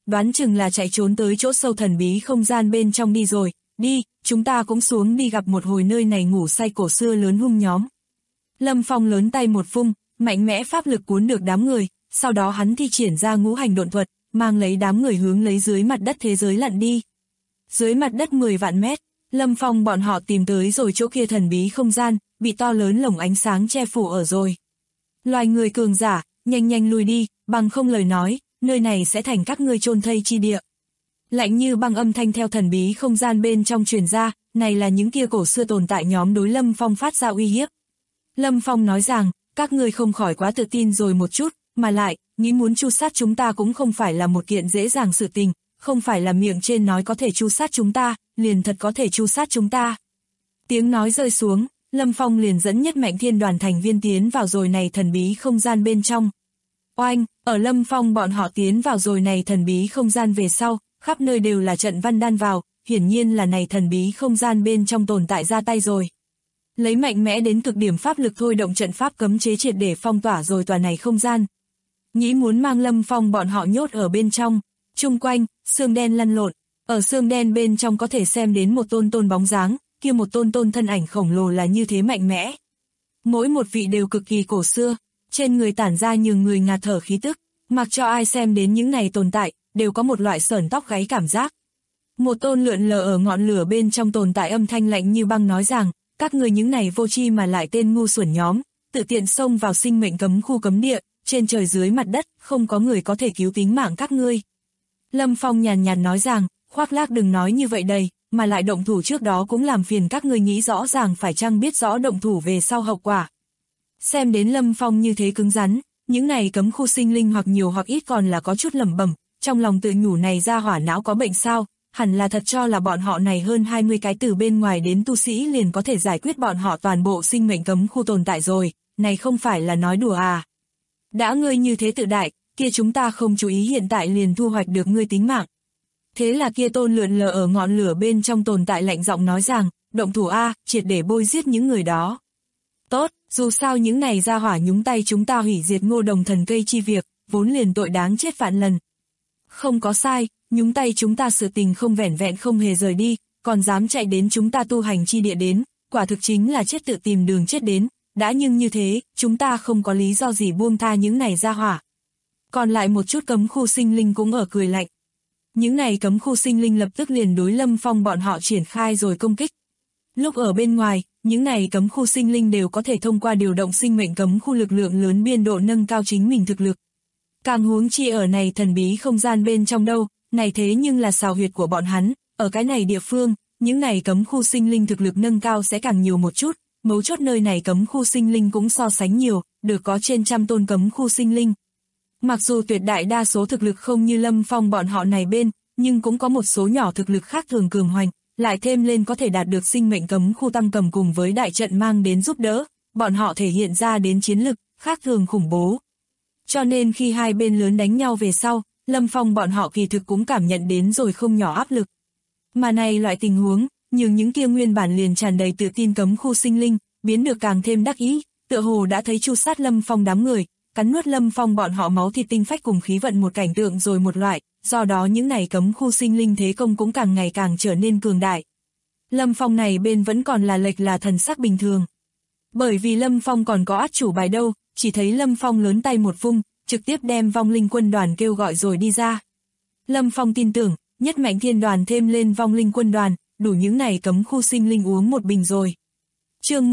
đoán chừng là chạy trốn tới chỗ sâu thần bí không gian bên trong đi rồi, đi, chúng ta cũng xuống đi gặp một hồi nơi này ngủ say cổ xưa lớn hung nhóm. Lâm Phong lớn tay một vung, mạnh mẽ pháp lực cuốn được đám người, sau đó hắn thi triển ra ngũ hành độn thuật, mang lấy đám người hướng lấy dưới mặt đất thế giới lặn đi. Dưới mặt đất 10 vạn mét, Lâm Phong bọn họ tìm tới rồi chỗ kia thần bí không gian, bị to lớn lồng ánh sáng che phủ ở rồi. Loài người cường giả, nhanh nhanh lui đi, bằng không lời nói, nơi này sẽ thành các ngươi chôn thây chi địa. Lạnh như băng âm thanh theo thần bí không gian bên trong truyền ra, này là những kia cổ xưa tồn tại nhóm đối Lâm Phong phát ra uy hiếp. Lâm Phong nói rằng, các ngươi không khỏi quá tự tin rồi một chút, mà lại, nghĩ muốn tru sát chúng ta cũng không phải là một kiện dễ dàng sự tình, không phải là miệng trên nói có thể tru sát chúng ta, liền thật có thể tru sát chúng ta. Tiếng nói rơi xuống, Lâm Phong liền dẫn nhất mạnh thiên đoàn thành viên tiến vào rồi này thần bí không gian bên trong. Oanh, ở Lâm Phong bọn họ tiến vào rồi này thần bí không gian về sau, khắp nơi đều là trận văn đan vào, hiển nhiên là này thần bí không gian bên trong tồn tại ra tay rồi. Lấy mạnh mẽ đến cực điểm pháp lực thôi động trận pháp cấm chế triệt để phong tỏa rồi tòa này không gian. Nghĩ muốn mang Lâm Phong bọn họ nhốt ở bên trong, chung quanh, xương đen lăn lộn, ở xương đen bên trong có thể xem đến một tôn bóng dáng, kia một tôn thân ảnh khổng lồ là như thế mạnh mẽ. Mỗi một vị đều cực kỳ cổ xưa, trên người tản ra nhường người ngạt thở khí tức, mặc cho ai xem đến những này tồn tại, đều có một loại sởn tóc gáy cảm giác. Một tôn lượn lờ ở ngọn lửa bên trong tồn tại âm thanh lạnh như băng nói rằng, các người những này vô tri mà lại tên ngu xuẩn nhóm, tự tiện xông vào sinh mệnh cấm khu cấm địa, trên trời dưới mặt đất, không có người có thể cứu tính mạng các ngươi. Lâm Phong nhàn nhạt nói rằng, khoác lác đừng nói như vậy đầy, mà lại động thủ trước đó cũng làm phiền các ngươi nghĩ rõ ràng phải chăng biết rõ động thủ về sau hậu quả. Xem đến Lâm Phong như thế cứng rắn, những này cấm khu sinh linh hoặc nhiều hoặc ít còn là có chút lẩm bẩm, trong lòng tự nhủ này ra hỏa não có bệnh sao, hẳn là thật cho là bọn họ này hơn 20 cái từ bên ngoài đến tu sĩ liền có thể giải quyết bọn họ toàn bộ sinh mệnh cấm khu tồn tại rồi, này không phải là nói đùa à. Đã ngươi như thế tự đại, kia chúng ta không chú ý hiện tại liền thu hoạch được ngươi tính mạng. Thế là kia tôn lượn lờ ở ngọn lửa bên trong tồn tại lạnh giọng nói rằng, động thủ a, triệt để bôi giết những người đó. Tốt, dù sao những này ra hỏa nhúng tay chúng ta hủy diệt Ngô Đồng thần cây chi việc, vốn liền tội đáng chết vạn lần. Không có sai, nhúng tay chúng ta sự tình không vẻn vẹn không hề rời đi, còn dám chạy đến chúng ta tu hành chi địa đến, quả thực chính là chết tự tìm đường chết đến, đã nhưng như thế, chúng ta không có lý do gì buông tha những này ra hỏa. Còn lại một chút cấm khu sinh linh cũng ở cười lạnh. Những này cấm khu sinh linh lập tức liền đối Lâm Phong bọn họ triển khai rồi công kích. Lúc ở bên ngoài, những này cấm khu sinh linh đều có thể thông qua điều động sinh mệnh cấm khu lực lượng lớn biên độ nâng cao chính mình thực lực. Càng huống chi ở này thần bí không gian bên trong đâu, này thế nhưng là xào huyệt của bọn hắn, ở cái này địa phương, những này cấm khu sinh linh thực lực nâng cao sẽ càng nhiều một chút, mấu chốt nơi này cấm khu sinh linh cũng so sánh nhiều, được có trên 100 tôn cấm khu sinh linh. Mặc dù tuyệt đại đa số thực lực không như Lâm Phong bọn họ này bên, nhưng cũng có một số nhỏ thực lực khác thường cường hoành, lại thêm lên có thể đạt được sinh mệnh cấm khu tăng cầm cùng với đại trận mang đến giúp đỡ, bọn họ thể hiện ra đến chiến lực, khác thường khủng bố. Cho nên khi hai bên lớn đánh nhau về sau, Lâm Phong bọn họ kỳ thực cũng cảm nhận đến rồi không nhỏ áp lực. Mà này loại tình huống, nhưng những kia nguyên bản liền tràn đầy tự tin cấm khu sinh linh, biến được càng thêm đắc ý, tựa hồ đã thấy chu sát Lâm Phong đám người, cắn nuốt Lâm Phong bọn họ máu thịt tinh phách cùng khí vận một cảnh tượng rồi một loại, do đó những này cấm khu sinh linh thế công cũng càng ngày càng trở nên cường đại. Lâm Phong này bên vẫn còn là lệch là thần sắc bình thường. Bởi vì Lâm Phong còn có át chủ bài đâu, chỉ thấy Lâm Phong lớn tay một vung, trực tiếp đem vong linh quân đoàn kêu gọi rồi đi ra. Lâm Phong tin tưởng, nhất mạnh thiên đoàn thêm lên vong linh quân đoàn, đủ những này cấm khu sinh linh uống một bình rồi. Chương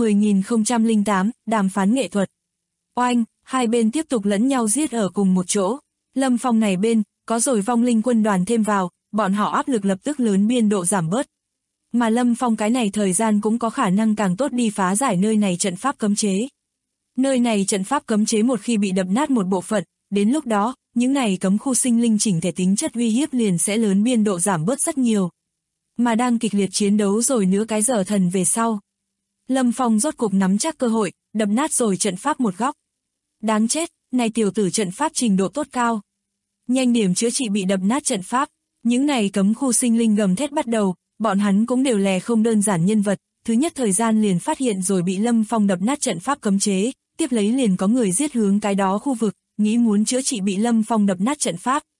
10.008, đàm phán nghệ thuật. Oanh, hai bên tiếp tục lẫn nhau giết ở cùng một chỗ. Lâm Phong này bên, có rồi vong linh quân đoàn thêm vào, bọn họ áp lực lập tức lớn biên độ giảm bớt. Mà Lâm Phong cái này thời gian cũng có khả năng càng tốt đi phá giải nơi này trận pháp cấm chế. Nơi này trận pháp cấm chế một khi bị đập nát một bộ phận, đến lúc đó, những này cấm khu sinh linh chỉnh thể tính chất uy hiếp liền sẽ lớn biên độ giảm bớt rất nhiều. Mà đang kịch liệt chiến đấu rồi nửa cái giờ thần về sau. Lâm Phong rốt cục nắm chắc cơ hội, đập nát rồi trận pháp một góc. Đáng chết, này tiểu tử trận pháp trình độ tốt cao. Nhanh điểm chữa trị bị đập nát trận pháp, những này cấm khu sinh linh gầm thét bắt đầu, bọn hắn cũng đều lè không đơn giản nhân vật, thứ nhất thời gian liền phát hiện rồi bị Lâm Phong đập nát trận pháp cấm chế, tiếp lấy liền có người giết hướng cái đó khu vực, nghĩ muốn chữa trị bị Lâm Phong đập nát trận pháp.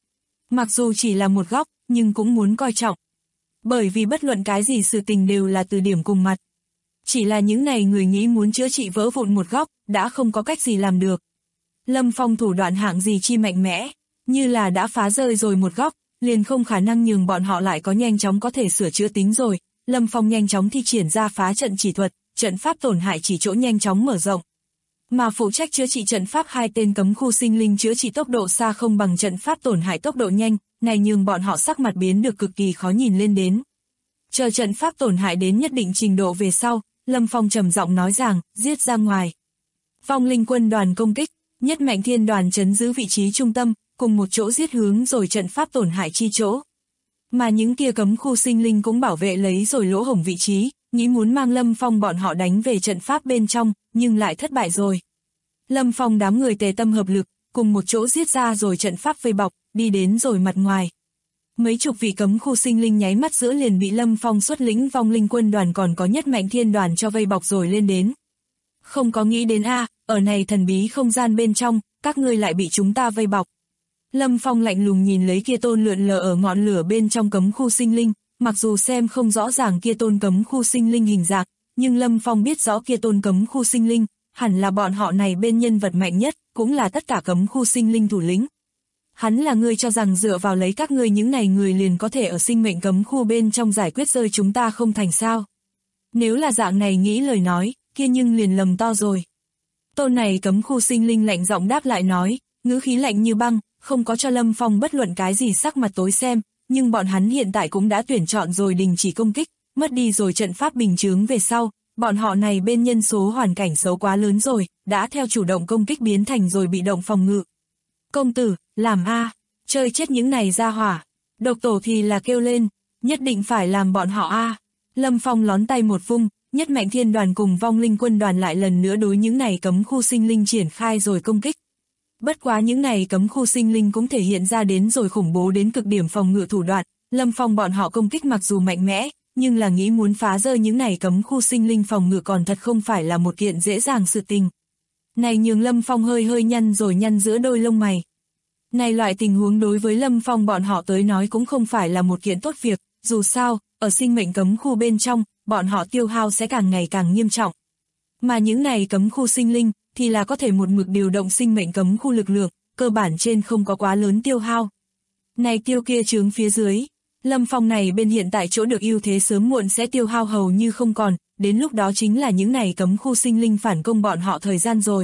Mặc dù chỉ là một góc, nhưng cũng muốn coi trọng. Bởi vì bất luận cái gì sự tình đều là từ điểm cùng mặt. Chỉ là những này người nghĩ muốn chữa trị vỡ vụn một góc, đã không có cách gì làm được. Lâm Phong thủ đoạn hạng gì chi mạnh mẽ, như là đã phá rơi rồi một góc, liền không khả năng nhường bọn họ lại có nhanh chóng có thể sửa chữa tính rồi. Lâm Phong nhanh chóng thi triển ra phá trận chỉ thuật, trận pháp tổn hại chỉ chỗ nhanh chóng mở rộng. Mà phụ trách chữa trị trận pháp hai tên cấm khu sinh linh chữa trị tốc độ xa không bằng trận pháp tổn hại tốc độ nhanh, này nhường bọn họ sắc mặt biến được cực kỳ khó nhìn lên đến. Chờ trận pháp tổn hại đến nhất định trình độ về sau, Lâm Phong trầm giọng nói rằng, giết ra ngoài. Vong linh quân đoàn công kích, nhất mạnh thiên đoàn trấn giữ vị trí trung tâm, cùng một chỗ giết hướng rồi trận pháp tổn hại chi chỗ. Mà những kia cấm khu sinh linh cũng bảo vệ lấy rồi lỗ hổng vị trí, nghĩ muốn mang Lâm Phong bọn họ đánh về trận pháp bên trong, nhưng lại thất bại rồi. Lâm Phong đám người tề tâm hợp lực, cùng một chỗ giết ra rồi trận pháp vây bọc, đi đến rồi mặt ngoài. Mấy chục vị cấm khu sinh linh nháy mắt giữa liền bị Lâm Phong xuất lĩnh vong linh quân đoàn còn có nhất mạnh thiên đoàn cho vây bọc rồi lên đến. Không có nghĩ đến ở này thần bí không gian bên trong, các ngươi lại bị chúng ta vây bọc. Lâm Phong lạnh lùng nhìn lấy kia tôn lượn lờ ở ngọn lửa bên trong cấm khu sinh linh, mặc dù xem không rõ ràng kia tôn cấm khu sinh linh hình dạng, nhưng Lâm Phong biết rõ kia tôn cấm khu sinh linh, hẳn là bọn họ này bên nhân vật mạnh nhất, cũng là tất cả cấm khu sinh linh thủ lĩnh. Hắn là người cho rằng dựa vào lấy các ngươi những này người liền có thể ở sinh mệnh cấm khu bên trong giải quyết rơi chúng ta không thành sao. Nếu là dạng này nghĩ lời nói, kia nhưng liền lầm to rồi. Tôn này cấm khu sinh linh lạnh giọng đáp lại nói, ngữ khí lạnh như băng, không có cho Lâm Phong bất luận cái gì sắc mặt tối xem, nhưng bọn hắn hiện tại cũng đã tuyển chọn rồi đình chỉ công kích, mất đi rồi trận pháp bình chướng về sau, bọn họ này bên nhân số hoàn cảnh xấu quá lớn rồi, đã theo chủ động công kích biến thành rồi bị động phòng ngự. Công tử, làm chơi chết những này ra hỏa. Độc tổ thì là kêu lên, nhất định phải làm bọn họ Lâm Phong lón tay một vung, nhất mạnh thiên đoàn cùng vong linh quân đoàn lại lần nữa đối những này cấm khu sinh linh triển khai rồi công kích. Bất quá những này cấm khu sinh linh cũng thể hiện ra đến rồi khủng bố đến cực điểm phòng ngự thủ đoạn, Lâm Phong bọn họ công kích mặc dù mạnh mẽ, nhưng là nghĩ muốn phá rơi những này cấm khu sinh linh phòng ngự còn thật không phải là một kiện dễ dàng sự tình. Này nhường Lâm Phong hơi nhăn rồi nhăn giữa đôi lông mày. Này loại tình huống đối với Lâm Phong bọn họ tới nói cũng không phải là một kiện tốt việc, dù sao, ở sinh mệnh cấm khu bên trong, bọn họ tiêu hao sẽ càng ngày càng nghiêm trọng. Mà những này cấm khu sinh linh, thì là có thể một mực điều động sinh mệnh cấm khu lực lượng, cơ bản trên không có quá lớn tiêu hao. Này tiêu kia chướng phía dưới, Lâm Phong này bên hiện tại chỗ được ưu thế sớm muộn sẽ tiêu hao hầu như không còn, đến lúc đó chính là những này cấm khu sinh linh phản công bọn họ thời gian rồi.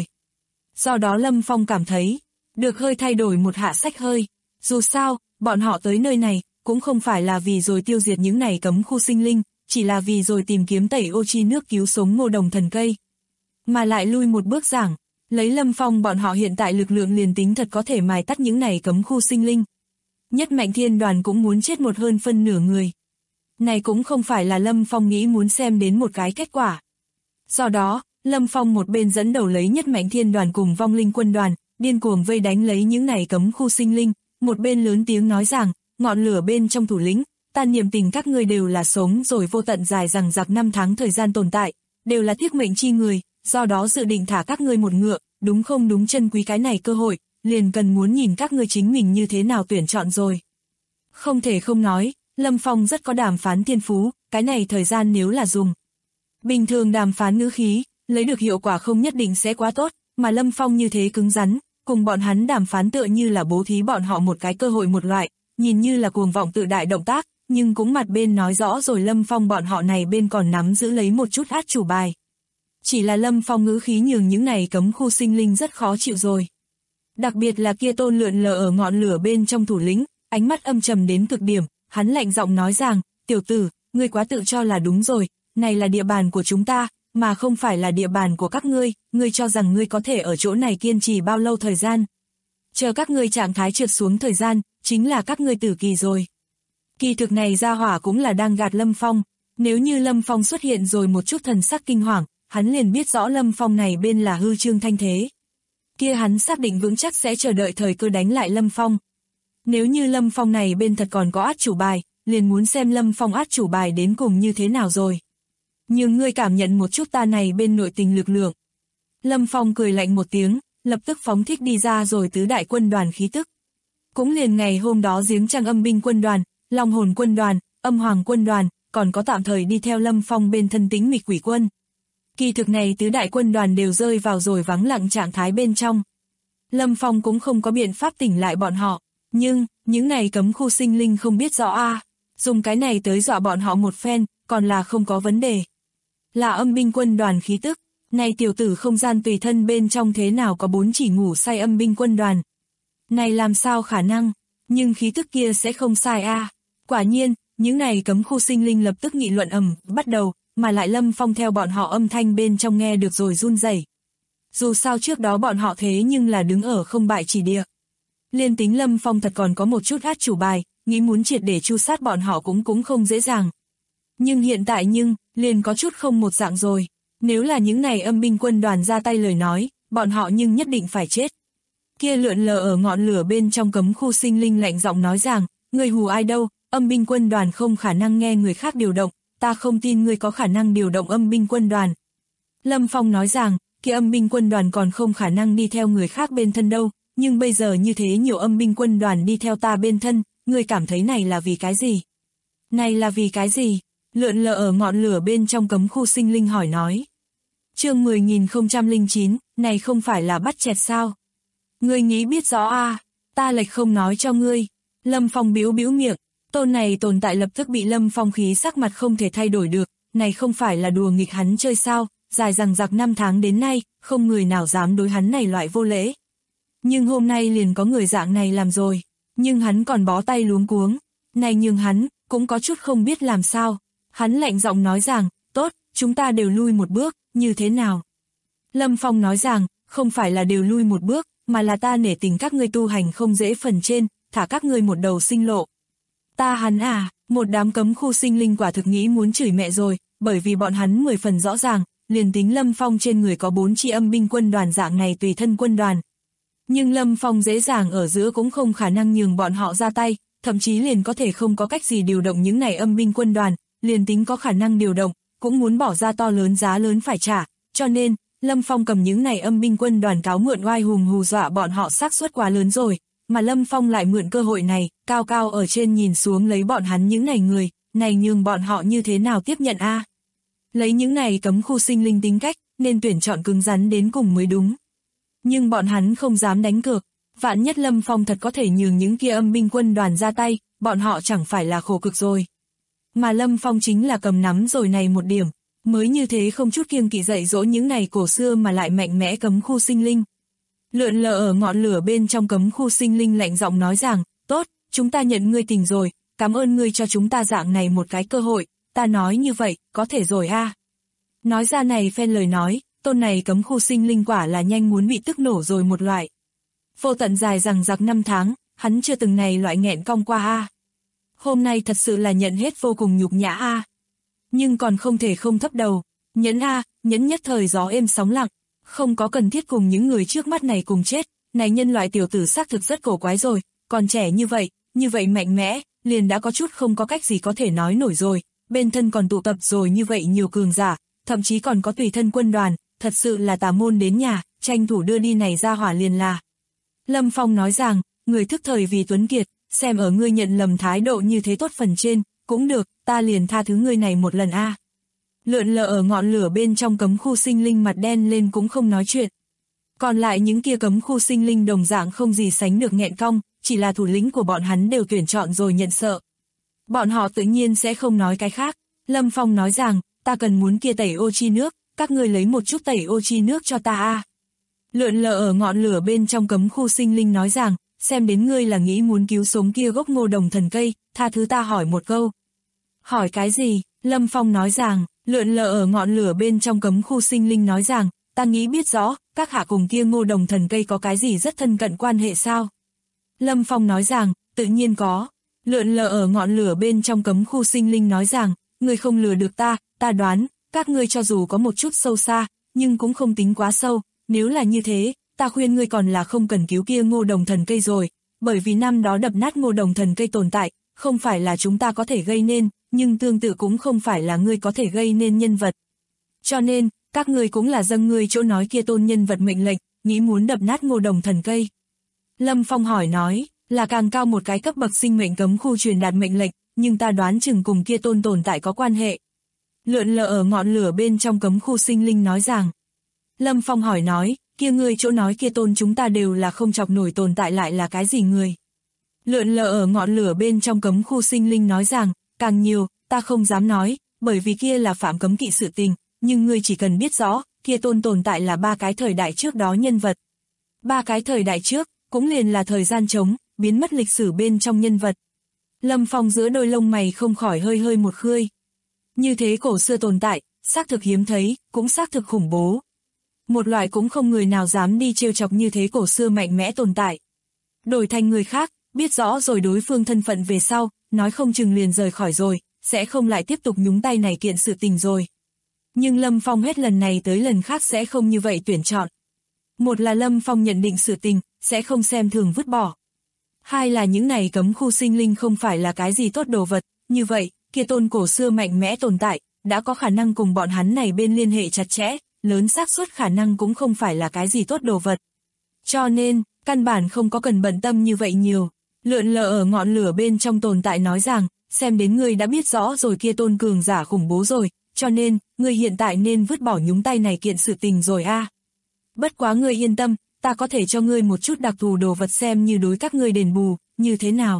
Do đó Lâm Phong cảm thấy, được hơi thay đổi một hạ sách hơi. Dù sao, bọn họ tới nơi này, cũng không phải là vì rồi tiêu diệt những này cấm khu sinh linh, chỉ là vì rồi tìm kiếm tẩy ô chi nước cứu sống Ngô Đồng thần cây. Mà lại lui một bước giảng, lấy Lâm Phong bọn họ hiện tại lực lượng liền tính thật có thể mài tắt những này cấm khu sinh linh. Nhất mạnh thiên đoàn cũng muốn chết một hơn phân nửa người. Này cũng không phải là Lâm Phong nghĩ muốn xem đến một cái kết quả. Do đó, Lâm Phong một bên dẫn đầu lấy nhất mạnh thiên đoàn cùng vong linh quân đoàn, điên cuồng vây đánh lấy những này cấm khu sinh linh, một bên lớn tiếng nói rằng, ngọn lửa bên trong thủ lĩnh, ta niệm tình các ngươi đều là sống rồi vô tận dài rằng giặc 5 tháng thời gian tồn tại, đều là tiếc mệnh chi người, do đó dự định thả các ngươi một ngựa, đúng không đúng chân quý cái này cơ hội, liền cần muốn nhìn các ngươi chính mình như thế nào tuyển chọn rồi. Không thể không nói, Lâm Phong rất có đàm phán thiên phú, cái này thời gian nếu là dùng bình thường đàm phán ngữ khí, lấy được hiệu quả không nhất định sẽ quá tốt, mà Lâm Phong như thế cứng rắn, cùng bọn hắn đàm phán tựa như là bố thí bọn họ một cái cơ hội một loại, nhìn như là cuồng vọng tự đại động tác, nhưng cũng mặt bên nói rõ rồi Lâm Phong bọn họ này bên còn nắm giữ lấy một chút át chủ bài. Chỉ là Lâm Phong ngữ khí nhường những này cấm khu sinh linh rất khó chịu rồi. Đặc biệt là kia tôn lượn lờ ở ngọn lửa bên trong thủ lĩnh, ánh mắt âm trầm đến cực điểm, hắn lạnh giọng nói rằng, tiểu tử, ngươi quá tự cho là đúng rồi, này là địa bàn của chúng ta, mà không phải là địa bàn của các ngươi cho rằng ngươi có thể ở chỗ này kiên trì bao lâu thời gian. Chờ các ngươi trạng thái trượt xuống thời gian, chính là các ngươi tử kỳ rồi. Kỳ thực này ra hỏa cũng là đang gạt Lâm Phong, nếu như Lâm Phong xuất hiện rồi một chút thần sắc kinh hoàng, hắn liền biết rõ Lâm Phong này bên là hư trương thanh thế. Kia hắn xác định vững chắc sẽ chờ đợi thời cơ đánh lại Lâm Phong. Nếu như Lâm Phong này bên thật còn có át chủ bài, liền muốn xem Lâm Phong át chủ bài đến cùng như thế nào rồi. Nhưng ngươi cảm nhận một chút ta này bên nội tình lực lượng. Lâm Phong cười lạnh một tiếng, lập tức phóng thích đi ra rồi tứ đại quân đoàn khí tức. Cũng liền ngày hôm đó giếng trăng âm binh quân đoàn, long hồn quân đoàn, âm hoàng quân đoàn, còn có tạm thời đi theo Lâm Phong bên thân Tĩnh Mịch Quỷ quân. Kỳ thực này tứ đại quân đoàn đều rơi vào rồi vắng lặng trạng thái bên trong. Lâm Phong cũng không có biện pháp tỉnh lại bọn họ, nhưng, những này cấm khu sinh linh không biết rõ dùng cái này tới dọa bọn họ một phen, còn là không có vấn đề. Là âm binh quân đoàn khí tức, này tiểu tử không gian tùy thân bên trong thế nào có 4 chỉ ngủ say âm binh quân đoàn. Này làm sao khả năng, nhưng khí tức kia sẽ không sai Quả nhiên, những này cấm khu sinh linh lập tức nghị luận bắt đầu, mà lại Lâm Phong theo bọn họ âm thanh bên trong nghe được rồi run rẩy. Dù sao trước đó bọn họ thế nhưng là đứng ở không bại chỉ địa. Liên tính Lâm Phong thật còn có một chút át chủ bài, nghĩ muốn triệt để tru sát bọn họ cũng không dễ dàng. Nhưng hiện tại liền có chút không một dạng rồi. Nếu là những này âm binh quân đoàn ra tay lời nói, bọn họ nhất định phải chết. Kia lượn lờ ở ngọn lửa bên trong cấm khu sinh linh lạnh giọng nói rằng, người hù ai đâu, âm binh quân đoàn không khả năng nghe người khác điều động, ta không tin ngươi có khả năng điều động âm binh quân đoàn. Lâm Phong nói rằng, kia âm binh quân đoàn còn không khả năng đi theo người khác bên thân đâu, nhưng bây giờ như thế nhiều âm binh quân đoàn đi theo ta bên thân, ngươi cảm thấy này là vì cái gì? Này là vì cái gì? Lượn lờ ở ngọn lửa bên trong cấm khu sinh linh hỏi nói. Chương 10.009, này không phải là bắt chẹt sao? Ngươi nghĩ biết rõ ta lệch không nói cho ngươi. Lâm Phong bĩu miệng, tôn này tồn tại lập tức bị Lâm Phong khí sắc mặt không thể thay đổi được, này không phải là đùa nghịch hắn chơi sao, dài dằng dặc 5 tháng đến nay, không người nào dám đối hắn này loại vô lễ. Nhưng hôm nay liền có người dạng này làm rồi, nhưng hắn còn bó tay luống cuống, này nhưng hắn, cũng có chút không biết làm sao. Hắn lạnh giọng nói rằng, tốt, chúng ta đều lui một bước, như thế nào? Lâm Phong nói rằng, không phải là đều lui một bước, mà là ta nể tình các ngươi tu hành không dễ phần trên, thả các ngươi một đầu sinh lộ. Ta hắn một đám cấm khu sinh linh quả thực nghĩ muốn chửi mẹ rồi, bởi vì bọn hắn 10 phần rõ ràng, liền tính Lâm Phong trên người có 4 chi âm binh quân đoàn dạng này tùy thân quân đoàn. Nhưng Lâm Phong dễ dàng ở giữa cũng không khả năng nhường bọn họ ra tay, thậm chí liền có thể không có cách gì điều động những này âm binh quân đoàn, liền tính có khả năng điều động, cũng muốn bỏ ra to lớn giá lớn phải trả, cho nên, Lâm Phong cầm những này âm binh quân đoàn cáo mượn oai hùng hù dọa bọn họ xác suất quá lớn rồi, mà Lâm Phong lại mượn cơ hội này, cao cao ở trên nhìn xuống lấy bọn hắn những này người, này nhường bọn họ như thế nào tiếp nhận Lấy những này cấm khu sinh linh tính cách, nên tuyển chọn cứng rắn đến cùng mới đúng. Nhưng bọn hắn không dám đánh cược, vạn nhất Lâm Phong thật có thể nhường những kia âm binh quân đoàn ra tay, bọn họ chẳng phải là khổ cực rồi. Mà Lâm Phong chính là cầm nắm rồi này một điểm, mới như thế không chút kiêng kỵ dạy dỗ những này cổ xưa mà lại mạnh mẽ cấm khu sinh linh. Lượn lờ ở ngọn lửa bên trong cấm khu sinh linh lạnh giọng nói rằng, tốt, chúng ta nhận ngươi tình rồi, cảm ơn ngươi cho chúng ta dạng này một cái cơ hội, ta nói như vậy, có thể rồi Nói ra này phen lời nói, tôn này cấm khu sinh linh quả là nhanh muốn bị tức nổ rồi một loại. Vô tận dài rằng giặc 5 tháng, hắn chưa từng này loại nghẹn cong qua Hôm nay thật sự là nhận hết vô cùng nhục nhã Nhưng còn không thể không thấp đầu, nhẫn nhẫn nhất thời gió êm sóng lặng, không có cần thiết cùng những người trước mắt này cùng chết, này nhân loại tiểu tử xác thực rất cổ quái rồi, còn trẻ như vậy mạnh mẽ, liền đã có chút không có cách gì có thể nói nổi rồi, bên thân còn tụ tập rồi như vậy nhiều cường giả, thậm chí còn có tùy thân quân đoàn, thật sự là tà môn đến nhà, tranh thủ đưa đi này ra hỏa liền là. Lâm Phong nói rằng, người thức thời vì tuấn kiệt, xem ở ngươi nhận lầm thái độ như thế tốt phần trên, cũng được, ta liền tha thứ ngươi này một lần Lượn lờ ở ngọn lửa bên trong cấm khu sinh linh mặt đen lên cũng không nói chuyện. Còn lại những kia cấm khu sinh linh đồng dạng không gì sánh được nghẹn cong, chỉ là thủ lĩnh của bọn hắn đều tuyển chọn rồi nhận sợ. Bọn họ tự nhiên sẽ không nói cái khác. Lâm Phong nói rằng, ta cần muốn kia tẩy ô chi nước, các ngươi lấy một chút tẩy ô chi nước cho ta Lượn lờ ở ngọn lửa bên trong cấm khu sinh linh nói rằng, xem đến ngươi là nghĩ muốn cứu sống kia gốc ngô đồng thần cây, tha thứ ta hỏi một câu. Hỏi cái gì? Lâm Phong nói rằng, lượn lờ ở ngọn lửa bên trong cấm khu sinh linh nói rằng, ta nghĩ biết rõ, các hạ cùng kia ngô đồng thần cây có cái gì rất thân cận quan hệ sao? Lâm Phong nói rằng, tự nhiên có. Lượn lờ ở ngọn lửa bên trong cấm khu sinh linh nói rằng, ngươi không lừa được ta đoán, các ngươi cho dù có một chút sâu xa, nhưng cũng không tính quá sâu, nếu là như thế, ta khuyên ngươi còn là không cần cứu kia ngô đồng thần cây rồi, bởi vì năm đó đập nát ngô đồng thần cây tồn tại, không phải là chúng ta có thể gây nên, nhưng tương tự cũng không phải là ngươi có thể gây nên nhân vật. Cho nên, các ngươi cũng là dâng ngươi chỗ nói kia tôn nhân vật mệnh lệnh, nghĩ muốn đập nát ngô đồng thần cây. Lâm Phong hỏi nói, là càng cao một cái cấp bậc sinh mệnh cấm khu truyền đạt mệnh lệnh, nhưng ta đoán chừng cùng kia tôn tồn tại có quan hệ. Lượn lờ ở ngọn lửa bên trong cấm khu sinh linh nói rằng. Lâm Phong hỏi nói, kia ngươi chỗ nói kia tôn chúng ta đều là không chọc nổi tồn tại lại là cái gì người? Lượn lờ ở ngọn lửa bên trong cấm khu sinh linh nói rằng, càng nhiều, ta không dám nói, bởi vì kia là phạm cấm kỵ sự tình, nhưng ngươi chỉ cần biết rõ, kia tôn tồn tại là 3 cái thời đại trước đó nhân vật. 3 cái thời đại trước, cũng liền là thời gian trống, biến mất lịch sử bên trong nhân vật. Lâm Phong giữa đôi lông mày không khỏi hơi hơi một khơi. Như thế cổ xưa tồn tại, xác thực hiếm thấy, cũng xác thực khủng bố. Một loại cũng không người nào dám đi trêu chọc như thế cổ xưa mạnh mẽ tồn tại. Đổi thành người khác, biết rõ rồi đối phương thân phận về sau, nói không chừng liền rời khỏi rồi, sẽ không lại tiếp tục nhúng tay này kiện sự tình rồi. Nhưng Lâm Phong hết lần này tới lần khác sẽ không như vậy tuyển chọn. Một là Lâm Phong nhận định sự tình, sẽ không xem thường vứt bỏ. Hai là những này cấm khu sinh linh không phải là cái gì tốt đồ vật, như vậy, kia tôn cổ xưa mạnh mẽ tồn tại, đã có khả năng cùng bọn hắn này bên liên hệ chặt chẽ, lớn xác suất khả năng cũng không phải là cái gì tốt đồ vật. Cho nên, căn bản không có cần bận tâm như vậy nhiều. Lượn lờ ở ngọn lửa bên trong tồn tại nói rằng, xem đến ngươi đã biết rõ rồi kia tôn cường giả khủng bố rồi, cho nên, ngươi hiện tại nên vứt bỏ nhúng tay này kiện sự tình rồi a. Bất quá ngươi yên tâm, ta có thể cho ngươi một chút đặc thù đồ vật xem như đối các ngươi đền bù, như thế nào?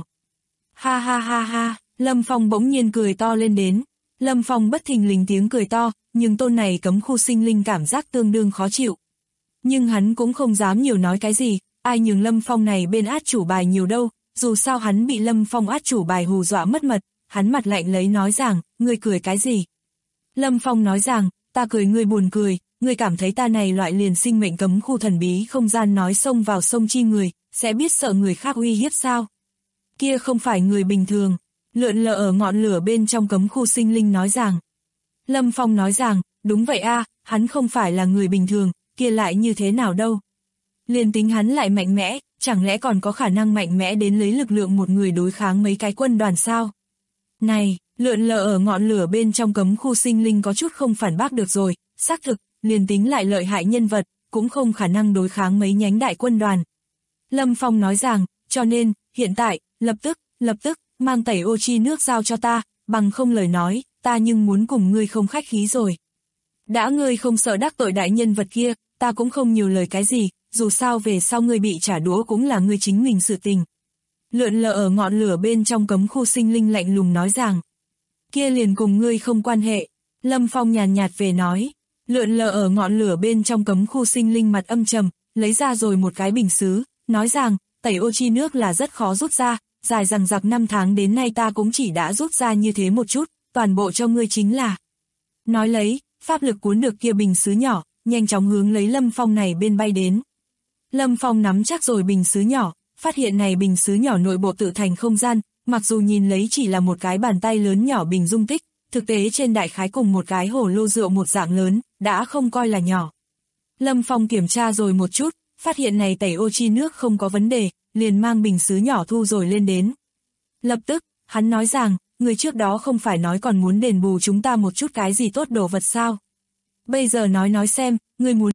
Ha ha ha ha, Lâm Phong bỗng nhiên cười to lên đến. Lâm Phong bất thình lình tiếng cười to, nhưng tôn này cấm khu sinh linh cảm giác tương đương khó chịu. Nhưng hắn cũng không dám nhiều nói cái gì, ai nhường Lâm Phong này bên át chủ bài nhiều đâu, dù sao hắn bị Lâm Phong át chủ bài hù dọa mất mật, hắn mặt lạnh lấy nói rằng, ngươi cười cái gì? Lâm Phong nói rằng, ta cười ngươi buồn cười, ngươi cảm thấy ta này loại liền sinh mệnh cấm khu thần bí không gian nói xông vào sông chi người, sẽ biết sợ người khác uy hiếp sao? Kia không phải người bình thường. Lượn lờ ở ngọn lửa bên trong cấm khu sinh linh nói rằng. Lâm Phong nói rằng, đúng vậy a, hắn không phải là người bình thường, kia lại như thế nào đâu. Liền tính hắn lại mạnh mẽ, chẳng lẽ còn có khả năng mạnh mẽ đến lấy lực lượng một người đối kháng mấy cái quân đoàn sao? Này, lượn lờ ở ngọn lửa bên trong cấm khu sinh linh có chút không phản bác được rồi, xác thực, liền tính lại lợi hại nhân vật, cũng không khả năng đối kháng mấy nhánh đại quân đoàn. Lâm Phong nói rằng, cho nên, hiện tại, lập tức, mang tẩy ô chi nước giao cho ta, bằng không lời nói, ta nhưng muốn cùng ngươi không khách khí rồi. Đã ngươi không sợ đắc tội đại nhân vật kia, ta cũng không nhiều lời cái gì, dù sao về sau ngươi bị trả đũa cũng là ngươi chính mình sự tình. Lượn lờ ở ngọn lửa bên trong cấm khu sinh linh lạnh lùng nói rằng, kia liền cùng ngươi không quan hệ. Lâm Phong nhàn nhạt về nói, lượn lờ ở ngọn lửa bên trong cấm khu sinh linh mặt âm trầm, lấy ra rồi một cái bình sứ, nói rằng, tẩy ô chi nước là rất khó rút ra, dài dằng dặc 5 tháng đến nay ta cũng chỉ đã rút ra như thế một chút, toàn bộ cho ngươi chính là. Nói lấy, pháp lực cuốn được kia bình sứ nhỏ, nhanh chóng hướng lấy Lâm Phong này bên bay đến. Lâm Phong nắm chắc rồi bình sứ nhỏ, phát hiện này bình sứ nhỏ nội bộ tự thành không gian, mặc dù nhìn lấy chỉ là một cái bàn tay lớn nhỏ bình dung tích, thực tế trên đại khái cùng một cái hồ lô rượu một dạng lớn, đã không coi là nhỏ. Lâm Phong kiểm tra rồi một chút, phát hiện này tẩy ô chi nước không có vấn đề, liền mang bình sứ nhỏ thu rồi lên đến. Lập tức, hắn nói rằng, người trước đó không phải nói còn muốn đền bù chúng ta một chút cái gì tốt đồ vật sao? Bây giờ nói xem, người muốn...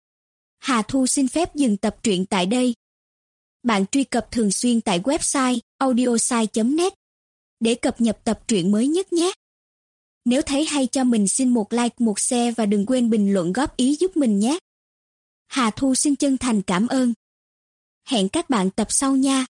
Hà Thu xin phép dừng tập truyện tại đây. Bạn truy cập thường xuyên tại website audiosai.net để cập nhật tập truyện mới nhất nhé. Nếu thấy hay cho mình xin một like, một share và đừng quên bình luận góp ý giúp mình nhé. Hà Thu xin chân thành cảm ơn. Hẹn các bạn tập sau nha.